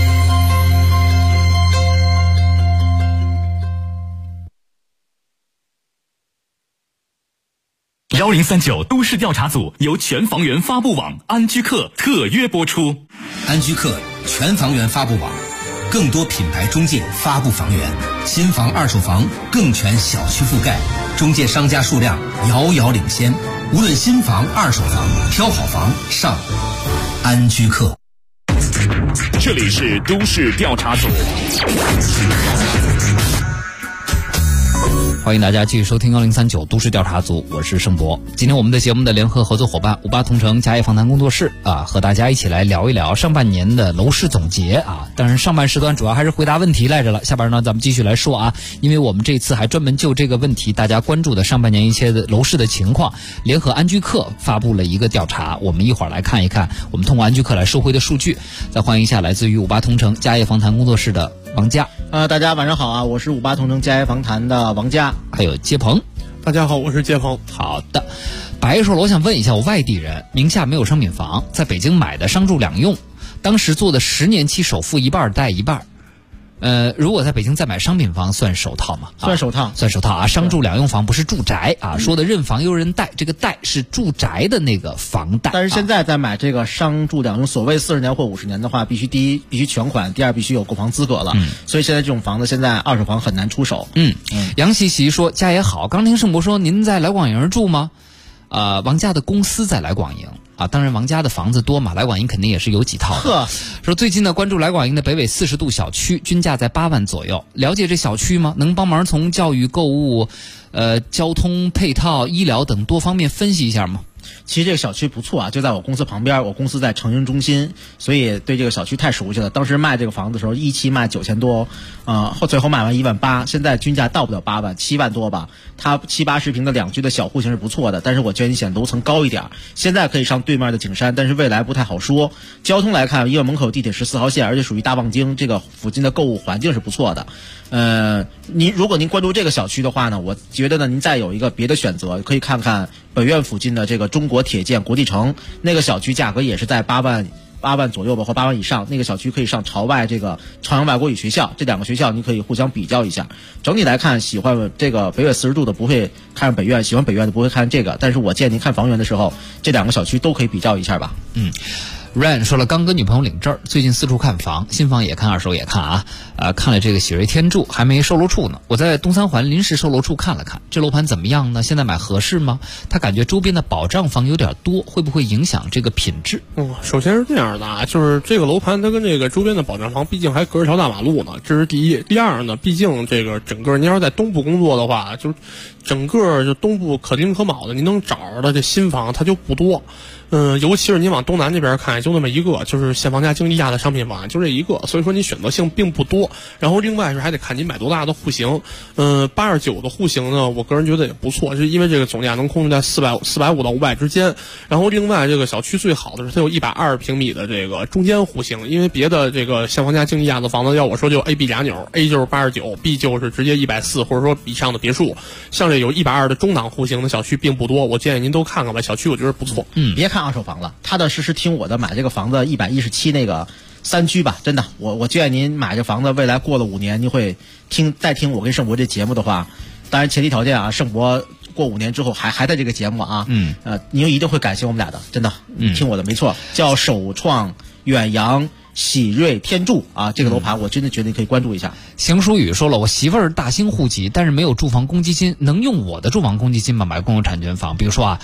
1039都市调查组由全房源发布网安居客特约播出。 安居客全房源发布网，更多品牌中介发布房源，新房二手房更全小区覆盖，中介商家数量遥遥领先。无论新房二手房，挑好房上安居客。 这里是都市调查组。 欢迎大家继续收听1039都市调查组，我是盛博。今天我们的节目的联合合作伙伴58同城家业访谈工作室和大家一起来聊一聊上半年的楼市总结当然上半时段主要还是回答问题来着了，下半呢咱们继续来说因为我们这次还专门就这个问题大家关注的上半年一些的楼市的情况，联合安居客发布了一个调查，我们一会儿来看一看我们通过安居客来收回的数据。再欢迎一下来自于58同城家业访谈工作室的王佳。 大家晚上好我是58同城家业访谈的王佳， 还有接鹏。 大家好，我是接鹏。 好的，白说了，我想问一下，我外地人名下没有商品房，在北京买的商住两用，当时做的10年期首付一半贷一半。如果在北京再买商品房算首套吗？ 算首套， 算首套商住两用房不是住宅说的认房又认贷，这个贷是住宅的那个房贷。 但是现在在买这个商住两用，所谓40年或50年的话，第一必须全款，第二必须有购房资格了。所以现在这种房子现在二手房很难出手。 杨希希说家也好，刚听盛博说您在来广营住吗？王家的公司在来广营。当然王家的房子多嘛，来广营肯定也是有几套的。说最近呢关注来广营的北纬40度小区，均价在8万左右。了解这小区吗？能帮忙从教育、购物、交通配套、医疗等多方面分析一下吗？ 其实这个小区不错就在我公司旁边，我公司在成营中心，所以对这个小区太熟悉了。当时卖这个房子的时候，一期卖9000多，最后卖完1万8，现在均价到不了8万，7万多吧。它70-80平的两居的小户型是不错的，但是我建议选楼层高一点。现在可以上对面的景山，但是未来不太好说。交通来看，医院门口地铁14号线，而且属于大望京，这个附近的购物环境是不错的。如果您关注这个小区的话呢，我觉得呢您再有一个别的选择，可以看看本院附近的这个中国铁建国际城，那个小区价格也是在8万左右吧，或8万以上。那个小区可以上朝外这个朝阳外国语学校，这两个学校你可以互相比较一下。整体来看，喜欢这个北纬40度的不会看上北院，喜欢北院的不会看这个。但是我建议您看房源的时候，这两个小区都可以比较一下吧。 Ryan 说了，刚跟女朋友领证，最近四处看房，新房也看，二手也看看了这个喜瑞天柱，还没售楼处呢。我在东三环临时售楼处看了看，这楼盘怎么样呢？现在买合适吗？他感觉周边的保障房有点多，会不会影响这个品质？ 首先是这样的就是这个楼盘它跟这个周边的保障房毕竟还隔着条大马路呢，这是第一。第二呢，毕竟这个整个您要是在东部工作的话，就整个就东部可丁可卯的您能找着的这新房它就不多。尤其是你往东南这边看，就那么一个，就是现房价经济价的商品房，就这一个，所以说你选择性并不多。然后另外是还得看你买多大的户型，89的户型呢，我个人觉得也不错，就是因为这个总价能控制在450到500之间。然后另外这个小区最好的是它有120平米的这个中间户型，因为别的这个现房价经济价的房子，要我说就 A、B 俩钮 ，A 就是89，B 就是直接140或者说以上的别墅。像这有120的中档户型的小区并不多，我建议您都看看吧，小区我觉得不错。 别看二手房了，踏踏实实听我的，买这个房子117那个3居吧，真的，我建议您买这房子，未来过了5年，您会再听我跟盛博这节目的话，当然前提条件盛博过5年之后还在这个节目您一定会感谢我们俩的，真的，听我的没错，叫首创远洋喜瑞天柱这个楼盘我真的觉得你可以关注一下。 邢书宇说了，我媳妇儿大兴户籍，但是没有住房公积金，能用我的住房公积金吗？买公有产权房，比如说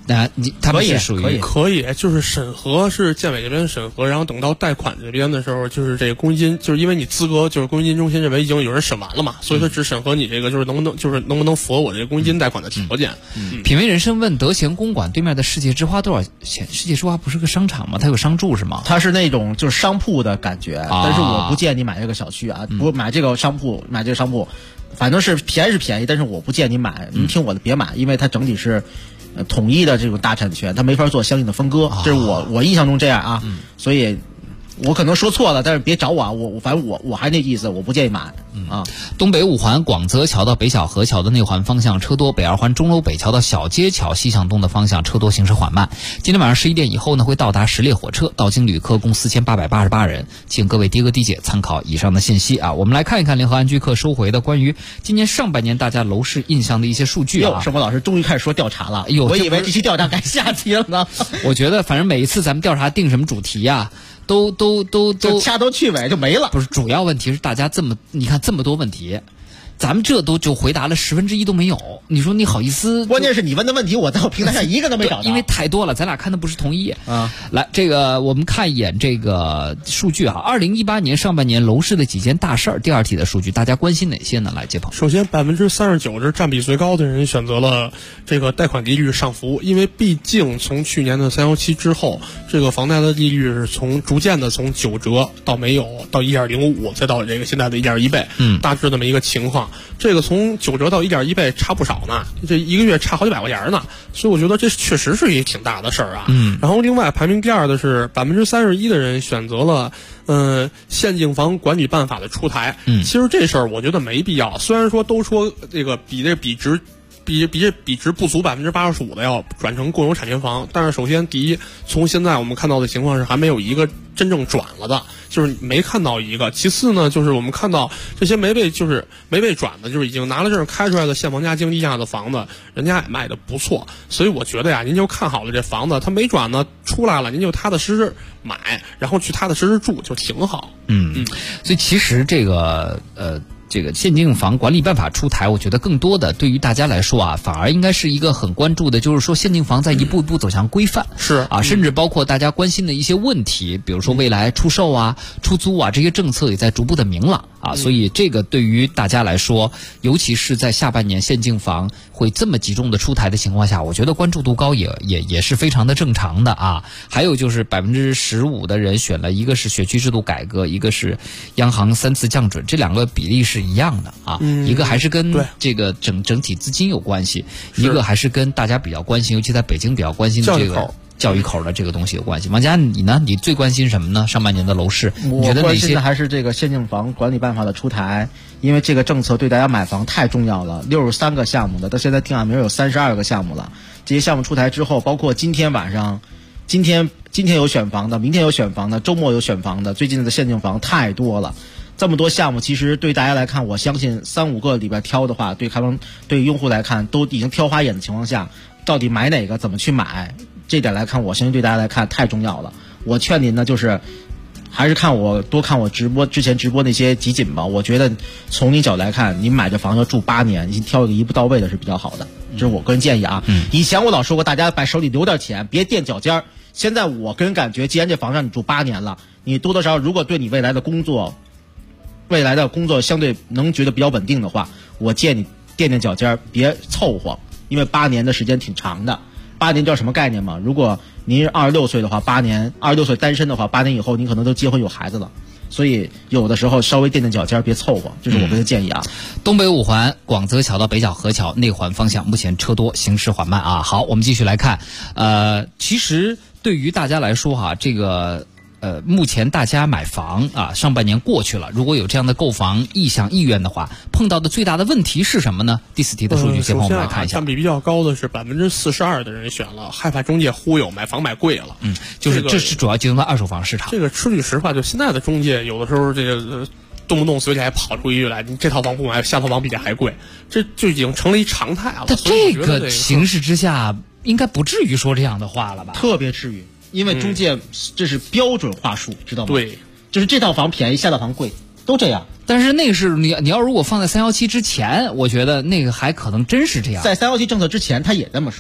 他们是属于可以，就是审核是建委这边审核，然后等到贷款这边的时候，就是这个公积金，就是因为你资格就是公积金中心认为已经有人审完了嘛，所以说只审核你这个就是能不能符合我这个公积金贷款的条件。 品味人生问德贤公馆对面的世界之花多少钱？世界之花不是个商场吗？它有商住是吗？ 它是那种就是商铺的感觉，但是我不建议你买这个小区啊，不买这个商铺，反正是便宜，但是我不建议你买，你听我的别买，因为它整体是统一的这种大产权，它没法做相应的分割，这是我印象中这样啊，所以我可能说错了，但是别找我啊，反正我还那意思，我不建议买啊。 东北五环广泽桥到北小河桥的内环方向车多，北二环钟楼北桥到小街桥西向东的方向车多，行驶缓慢。今天晚上11点以后呢，会到达10列火车，到京旅客共4888人，请各位的哥地姐参考以上的信息啊。我们来看一看联合安居客收回的关于今年上半年大家楼市印象的一些数据啊。 生活老师终于开始说调查了，我以为这期调查该下期了呢。 我觉得反正每一次咱们调查定什么主题啊，都掐头去尾就没了。 不是，主要问题是大家你看这么多问题，咱们这就回答了1/10都没有。你说你好意思？ 关键是你问的问题，我在我平台上一个都没找到， 因为太多了，咱俩看的不是同一页啊。来，这个我们看一眼这个数据哈，2018年上半年楼市的几件大事儿，第二题的数据，大家关心哪些呢？来，接鹏。 首先，39%是占比最高的人选择了这个贷款利率上浮，因为毕竟从去年的317之后，这个房贷的利率是逐渐的从9折到没有，到1.05，再到这个现在的1.1倍，大致这么一个情况。这个从9折到1.1倍差不少呢，这一个月差好几百块钱呢，所以我觉得这确实是一个挺大的事儿啊。然后另外排名第二的是31%的人选择了限净房管理办法的出台。其实这事儿我觉得没必要，虽然说都说这个比值不足85%的要转成共有产权房，但是首先第一，从现在我们看到的情况是还没有一个真正转了的，就是没看到一个。其次呢，就是我们看到这些没被转的，就是已经拿了证开出来的现房加经济价的房子，人家也卖的不错。所以我觉得呀，您就看好了这房子，它没转呢出来了，您就踏踏实实买，然后去踏踏实实住就挺好。 所以其实这个限净房管理办法出台，我觉得更多的对于大家来说啊，反而应该是一个很关注的，就是说限净房在一步一步走向规范，甚至包括大家关心的一些问题，比如说未来出售啊、出租啊这些政策也在逐步的明朗啊，所以这个对于大家来说，尤其是在下半年限净房会这么集中的出台的情况下，我觉得关注度高也是非常的正常的啊。还有就是15%的人选了，一个是学区制度改革，一个是央行3次降准，这两个比例是一样的啊，一个还是跟这个整体资金有关系，一个还是跟大家比较关心，尤其在北京比较关心的这个教育口的这个东西有关系。王佳，你呢？你最关心什么呢？上半年的楼市，你觉得哪些？ 我关心的还是这个限净房管理办法的出台，因为这个政策对大家买房太重要了。63个项目的，到现在定案名有32个项目了。这些项目出台之后，包括今天晚上，今天有选房的，明天有选房的，周末有选房的，最近的限净房太多了。这么多项目，其实对大家来看，我相信3-5个里边挑的话，对用户来看都已经挑花眼的情况下，到底买哪个，怎么去买，这点来看，我相信对大家来看太重要了。我劝您呢，就是还是多看我之前直播那些集锦吧。我觉得从你角度来看，你买这房要住8年，你挑一个一步到位的是比较好的，这是我个人建议啊。以前我老说过，大家把手里留点钱，别垫脚尖儿。现在我个人感觉，既然这房让你住8年了，你多多少少如果对你未来的工作相对能觉得比较稳定的话，我建议你垫垫脚尖，别凑合，因为8年的时间挺长的。8年知道什么概念吗？如果您是26岁的话，26岁单身的话，8年以后您可能都结婚有孩子了。所以有的时候稍微垫垫脚尖，别凑合，这是我个人建议啊。 东北5环广泽桥到北小河桥内环方向目前车多，行驶缓慢啊。好，我们继续来看，其实对于大家来说哈，这个目前大家买房啊，上半年过去了，如果有这样的购房意愿的话，碰到的最大的问题是什么呢？第4题的数据，先帮我们来看一下。 占比比较高的是42%的人选了，害怕中介忽悠，买房买贵了。 就是这是主要集中在二手房市场。 这个说句实话，就现在的中介有的时候这个动不动随起来跑出一句来，你这套房不买，下套房比这还贵，这就已经成了一常态了。 在这个形势之下，应该不至于说这样的话了吧？ 特别至于。因为中介这是标准话术，知道吗？ 对， 就是这套房便宜，下套房贵，都这样。 但是那个是你要如果放在317之前，我觉得那个还可能真是这样。 在317政策之前，他也这么说。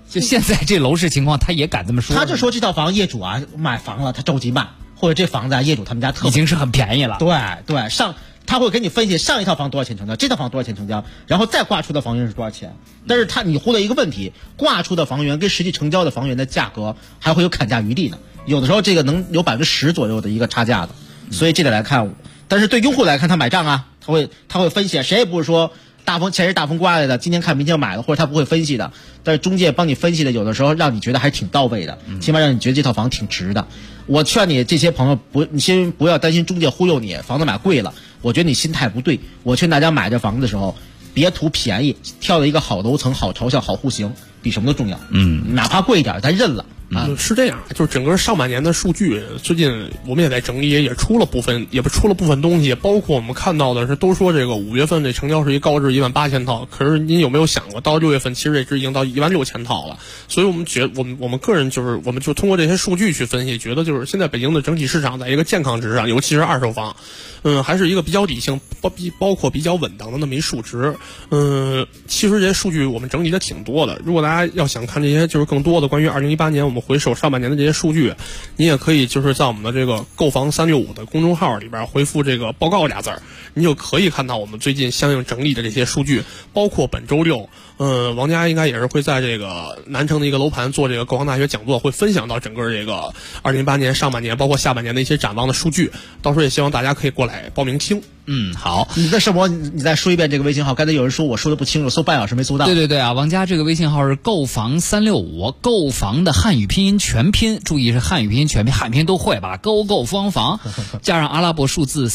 就现在这楼市情况，他也敢这么说？ 他就说这套房业主啊买房了，他着急卖，或者这房子啊业主他们家特已经是很便宜了。 对，他会给你分析上一套房多少钱成交，这套房多少钱成交，然后再挂出的房源是多少钱。但是你忽略一个问题，挂出的房源跟实际成交的房源的价格还会有砍价余地的，有的时候这个能有10%左右的一个差价的。所以这点来看，但是对用户来看，他买账啊，他会分析，谁也不是说钱是大风刮来的，今天看明天买了，或者他不会分析的。但是中介帮你分析的，有的时候让你觉得还挺到位的，起码让你觉得这套房挺值的。我劝你这些朋友你先不要担心中介忽悠你，房子买贵了，我觉得你心态不对。我劝大家买这房子的时候，别图便宜，挑了一个好楼层、好朝向、好户型，比什么都重要。哪怕贵一点，咱认了。 是这样，就是整个上半年的数据，最近我们也在整理，也出了部分东西，包括我们看到的是，都说这个5月份这成交是一高至18000套，可是您有没有想过，到6月份其实这值已经到16000套了？所以我们我们个人我们就通过这些数据去分析，觉得就是现在北京的整体市场在一个健康值上，尤其是二手房，还是一个比较理性，包括比较稳当的那么一数值。其实这些数据我们整理的挺多的，如果大家要想看这些就是更多的关于2018年我们回首上半年的这些数据，你也可以就是在我们的这个购房365的公众号里边回复这个报告俩字儿，你就可以看到我们最近相应整理的这些数据，包括本周六王家应该也是会在这个南城的一个楼盘做这个购房大学讲座，会分享到整个这个2018年上半年包括下半年的一些展望的数据，到时候也希望大家可以过来报名听。 好， 你在什么？你再说一遍这个微信号。刚才有人说我说的不清楚，搜半小时没搜到。 对啊，王家这个微信号是购房365，购房的汉语拼音全拼，注意是汉语拼音全拼，汉语拼音都会吧？购房加上阿拉伯数字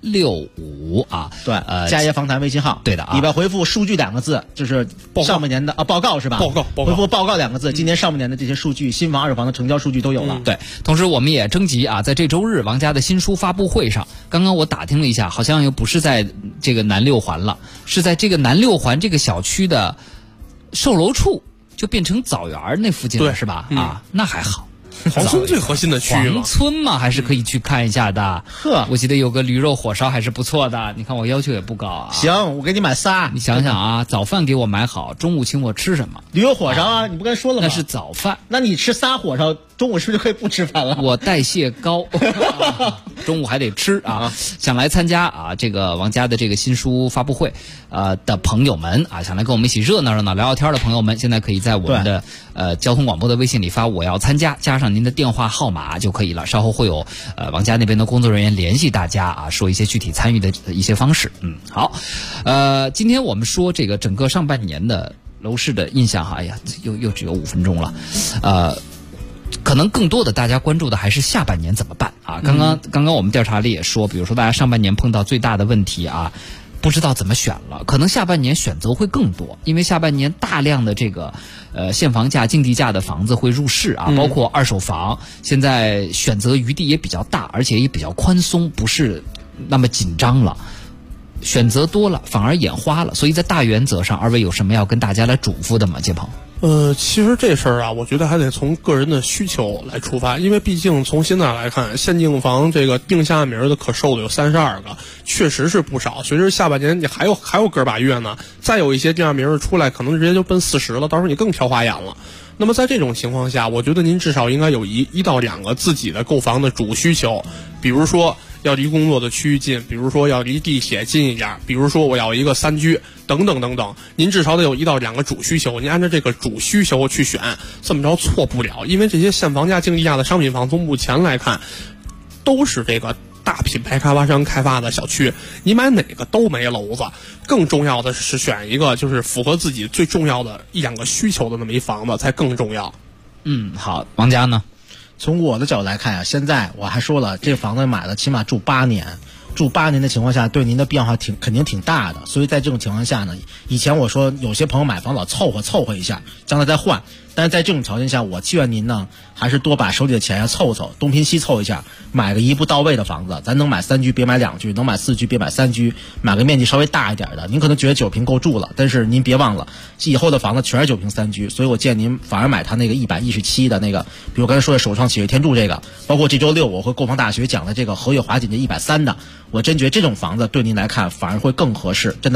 365啊。 对，家业房谈微信号。 对的啊， 里边回复数据2个字，就是上半年的报告是吧？ 报告， 回复报告2个字，今年上半年的这些数据，新房二手房的成交数据都有了。 对，同时我们也征集啊，在这周日王家的新书发布会上，刚刚我打听了一下，好像又不是在这个南6环了，是在这个南6环这个小区的售楼处，就变成枣园那附近了，是吧？那还好。 黄村最核心的区域黄村嘛，还是可以去看一下的。我记得有个驴肉火烧还是不错的。你看我要求也不高啊。 行，我给你买仨。 你想想啊，早饭给我买好，中午请我吃什么？ 驴肉火烧啊，你不刚才说了吗？ 那是早饭。 那你吃仨火烧，中午是不是就可以不吃饭了？ 我代谢高，中午还得吃啊。想来参加啊这个王家的这个新书发布会的朋友们啊，想来跟我们一起热闹聊聊天的朋友们，现在可以在我们的交通广播的微信里发我要参加，加上您的电话号码就可以了。稍后会有王家那边的工作人员联系大家啊，说一些具体参与的一些方式。好，今天我们说这个整个上半年的楼市的印象哈，哎呀，又只有5分钟了，可能更多的大家关注的还是下半年怎么办啊？刚刚我们调查里也说，比如说大家上半年碰到最大的问题啊，不知道怎么选了，可能下半年选择会更多，因为下半年大量的这个现房价、竞地价的房子会入市啊，包括二手房，现在选择余地也比较大，而且也比较宽松，不是那么紧张了。选择多了反而眼花了，所以在大原则上，二位有什么要跟大家来嘱咐的吗？介鹏？ 其实这事儿啊，我觉得还得从个人的需求来出发，因为毕竟从现在来看，限定房这个定下名的可售的有32个，确实是不少。随着下半年你还有个把月呢，再有一些定下名出来，可能直接就奔40了，到时候你更挑花眼了。那么在这种情况下，我觉得您至少应该有1到2个自己的购房的主需求，比如说要离工作的区域近，比如说要离地铁近一点，比如说我要一个3居等等等等，您至少得有1到2个主需求，您按照这个主需求去选，这么着错不了。因为这些现房价、竞地价的商品房，从目前来看，都是这个大品牌开发商开发的小区，你买哪个都没娄子。更重要的是选一个就是符合自己最重要的1、2个需求的那么一房子才更重要。 好，王家呢？ 从我的角度来看啊，现在我还说了，这房子买了起码住8年，住8年的情况下，对您的变化肯定挺大的。所以在这种情况下呢，以前我说有些朋友买房老凑合一下，将来再换。但是在这种条件下，我劝您呢，还是多把手里的钱凑，东拼西凑一下，买个一步到位的房子。咱能买3居别买2居，能买4居别买3居，买个面积稍微大一点的。您可能觉得9平够住了，但是您别忘了，以后的房子全是9平3居，所以我建议您反而买它那个117的那个，比如刚才说的首创启悦天柱这个，包括这周6我和购房大学讲的这个和悦华锦这130的，我真觉得这种房子对您来看反而会更合适，真的。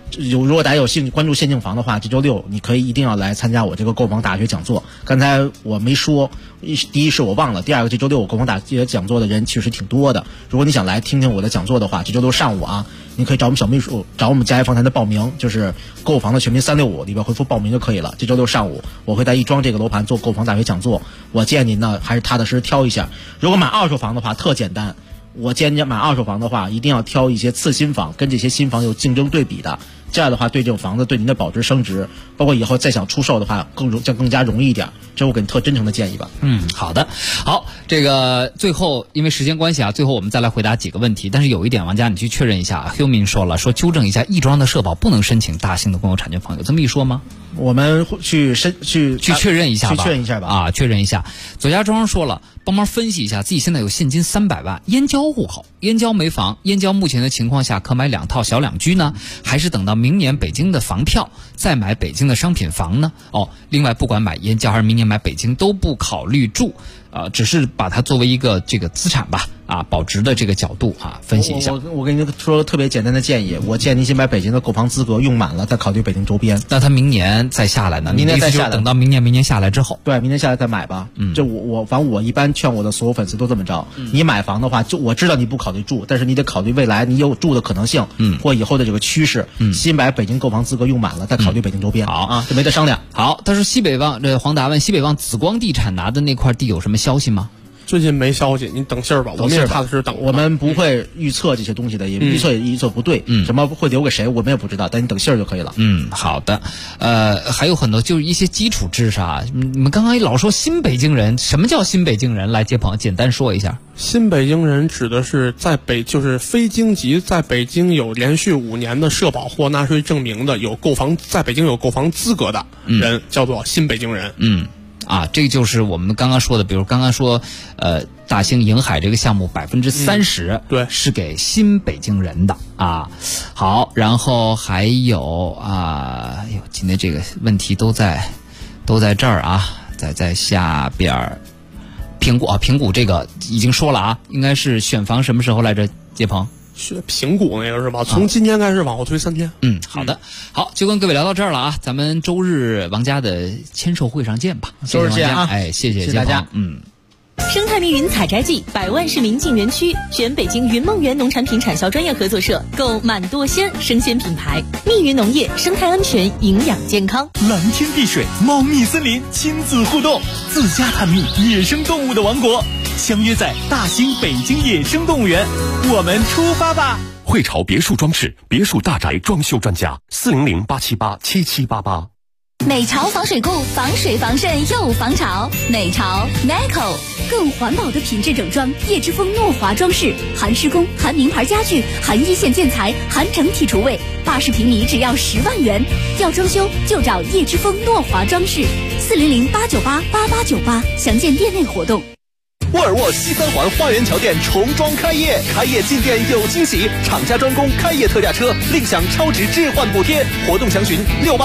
如果大家有兴趣关注限定房的话，这周六你可以一定要来参加我这个购房大学讲座。刚才我没说，第一是我忘了，第二个这周六我购房大学讲座的人其实挺多的。如果你想来听听我的讲座的话，这周六上午啊，你可以找我们小秘书，找我们家业房谈的报名，就是购房的全拼365里边回复报名就可以了。这周六上午我会在亦庄这个楼盘做购房大学讲座，我建议您呢还是踏踏实实挑一下。如果买二手房的话特简单，我建议你买二手房的话一定要挑一些次新房，跟这些新房有竞争对比的，这样的话对这种房子对您的保值升值，包括以后再想出售的话更加容易一点，这我给你特真诚的建议吧。 好的，好，这个最后因为时间关系啊，最后我们再来回答几个问题。但是有一点，王佳你去确认一下 Humin 说了，说纠正一下，亦庄的社保不能申请大兴的公有产权房，有这么一说吗？ 我们会去确认一下吧， 去确认一下吧。 啊，确认一下。左家庄说了，帮忙分析一下，自己现在有现金300万，燕郊户口，燕郊没房，燕郊目前的情况下可买2套小两居呢，还是等到明年北京的房票再买北京的商品房呢？另外不管买燕郊还是明年买北京都不考虑住，只是把它作为一个这个资产吧，保值的这个角度分析一下。 我跟您说特别简单的建议，我建议您先把北京的购房资格用满了，再考虑北京周边。 那他明年再下来呢？ 明年再下来， 等到明年下来之后。 对，明年下来再买吧。这反正我一般劝我的所有粉丝都这么着。你买房的话，就我知道你不考虑住，但是你得考虑未来你有住的可能性，或以后的这个趋势。先把北京购房资格用满了，再考虑北京周边。好这没得商量。 好，他说西北旺，这黄达问西北旺紫光地产拿的那块地有什么消息吗？ 最近没消息，你等信儿吧。我们也踏踏实实等。 我们不会预测这些东西的，也预测不对。什么会留给谁，我们也不知道。但你等信儿就可以了。 好的。还有很多就是一些基础知识啊。你们刚刚老说新北京人，什么叫新北京人？来，接朋友简单说一下。 新北京人指的是就是非京籍，在北京有连续5年的社保或纳税证明的，在北京有购房资格的人，叫做新北京人。 这就是我们刚刚说的，比如刚刚说，大兴迎海这个项目30%，对，是给新北京人的啊。好，然后还有今天这个问题都在这儿啊，在下边评估这个已经说了啊，应该是选房什么时候来着？接鹏。 评估那个是吧？从今天开始往后推3天。 好的，好，就跟各位聊到这儿了啊，咱们周日王家的签售会上见吧。 周日见啊！ 谢谢大家。 生态密云采摘季，100万市民进园区，选北京云梦园农产品产销专业合作社，购满舵鲜生鲜品牌。密云农业，生态安全，营养健康。 蓝天碧水，茂密森林，亲子互动，自家探秘野生动物的王国。相约在大兴北京野生动物园，我们出发吧！ 汇潮别墅装饰，别墅大宅装修专家，400-878-7788。 美潮防水固，防水防渗又防潮。美潮 Neco 更环保的品质整装，叶之峰诺华装饰，含施工，含名牌家具，含一线建材，含整体厨卫，80平米只要10万元。要装修就找叶之峰诺华装饰，400-898-8898，详见店内活动。 沃尔沃西三环花园桥店重装开业，开业进店有惊喜，厂家专供开业特价车，另享超值置换补贴。活动详询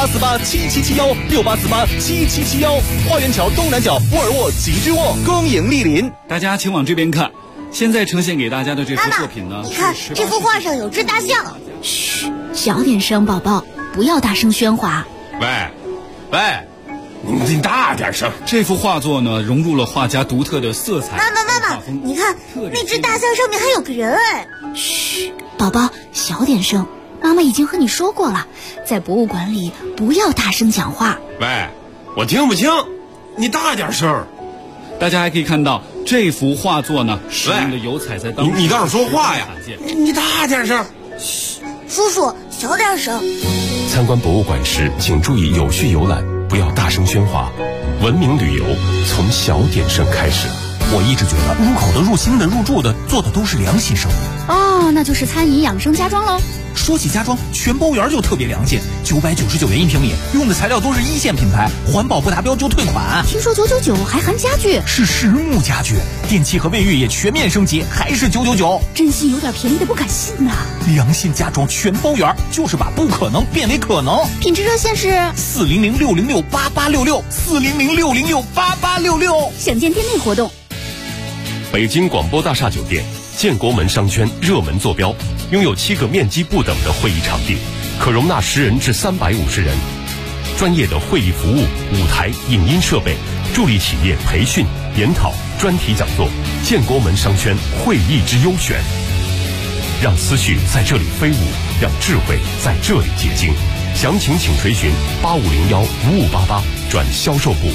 68487771，68487771。花园桥东南角沃尔沃极致沃，恭迎莅临。 大家请往这边看，现在呈现给大家的这幅作品呢， 你看这幅画上有只大象。 嘘，小点声，宝宝，不要大声喧哗。 喂，你大点声！这幅画作呢，融入了画家独特的色彩。 妈妈，你看那只大象上面还有个人哎！ 嘘，宝宝，小点声。妈妈已经和你说过了，在博物馆里不要大声讲话。 喂，我听不清，你大点声。大家还可以看到这幅画作呢，使用的油彩在当中。 你倒是说话呀！你大点声。 嘘，叔叔，小点声。 参观博物馆时，请注意有序游览，不要大声喧哗。文明旅游从小点声开始。 我一直觉得入口的、入心的、入住的做的都是良心生意。 那就是餐饮养生家装喽。 说起家装，全包园就特别良心，999元1平米，用的材料都是1线品牌，环保不达标就退款。 听说999还含家具， 是实木家具，电器和卫浴也全面升级，还是999。 真心有点便宜的不敢信呐。 良心家装全包园，就是把不可能变为可能。 品质热线是 400-606-8866，400-606-8866。 详见店内活动。 北京广播大厦酒店，建国门商圈热门坐标，拥有7个面积不等的会议场地， 可容纳10人至350人。专业的会议服务、舞台、影音设备，助力企业培训、研讨、专题讲座，建国门商圈会议之优选。让思绪在这里飞舞，让智慧在这里结晶。详情请垂询8501-5588转销售部。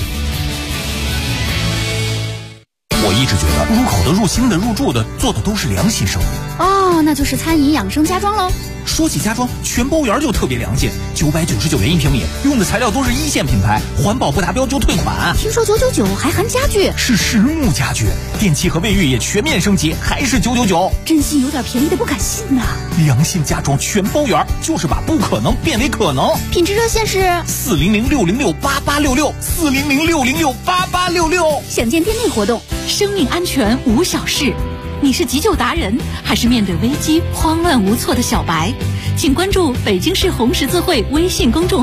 我一直觉得入口的、入心的、入住的做的都是良心生意。 哦，那就是餐饮养生家装喽。 说起家装，全包园就特别良心，999元1平米，用的材料都是1线品牌，环保不达标就退款。 听说999还含家具， 是实木家具，电器和卫浴也全面升级，还是999。 真心有点便宜的不敢信呐。 良心家装全包园，就是把不可能变为可能。 品质热线是 400-606-8866，400-606-8866。 想见店内活动。 生命安全无小事，你是急救达人，还是面对危机慌乱无措的小白？请关注北京市红十字会微信公众号。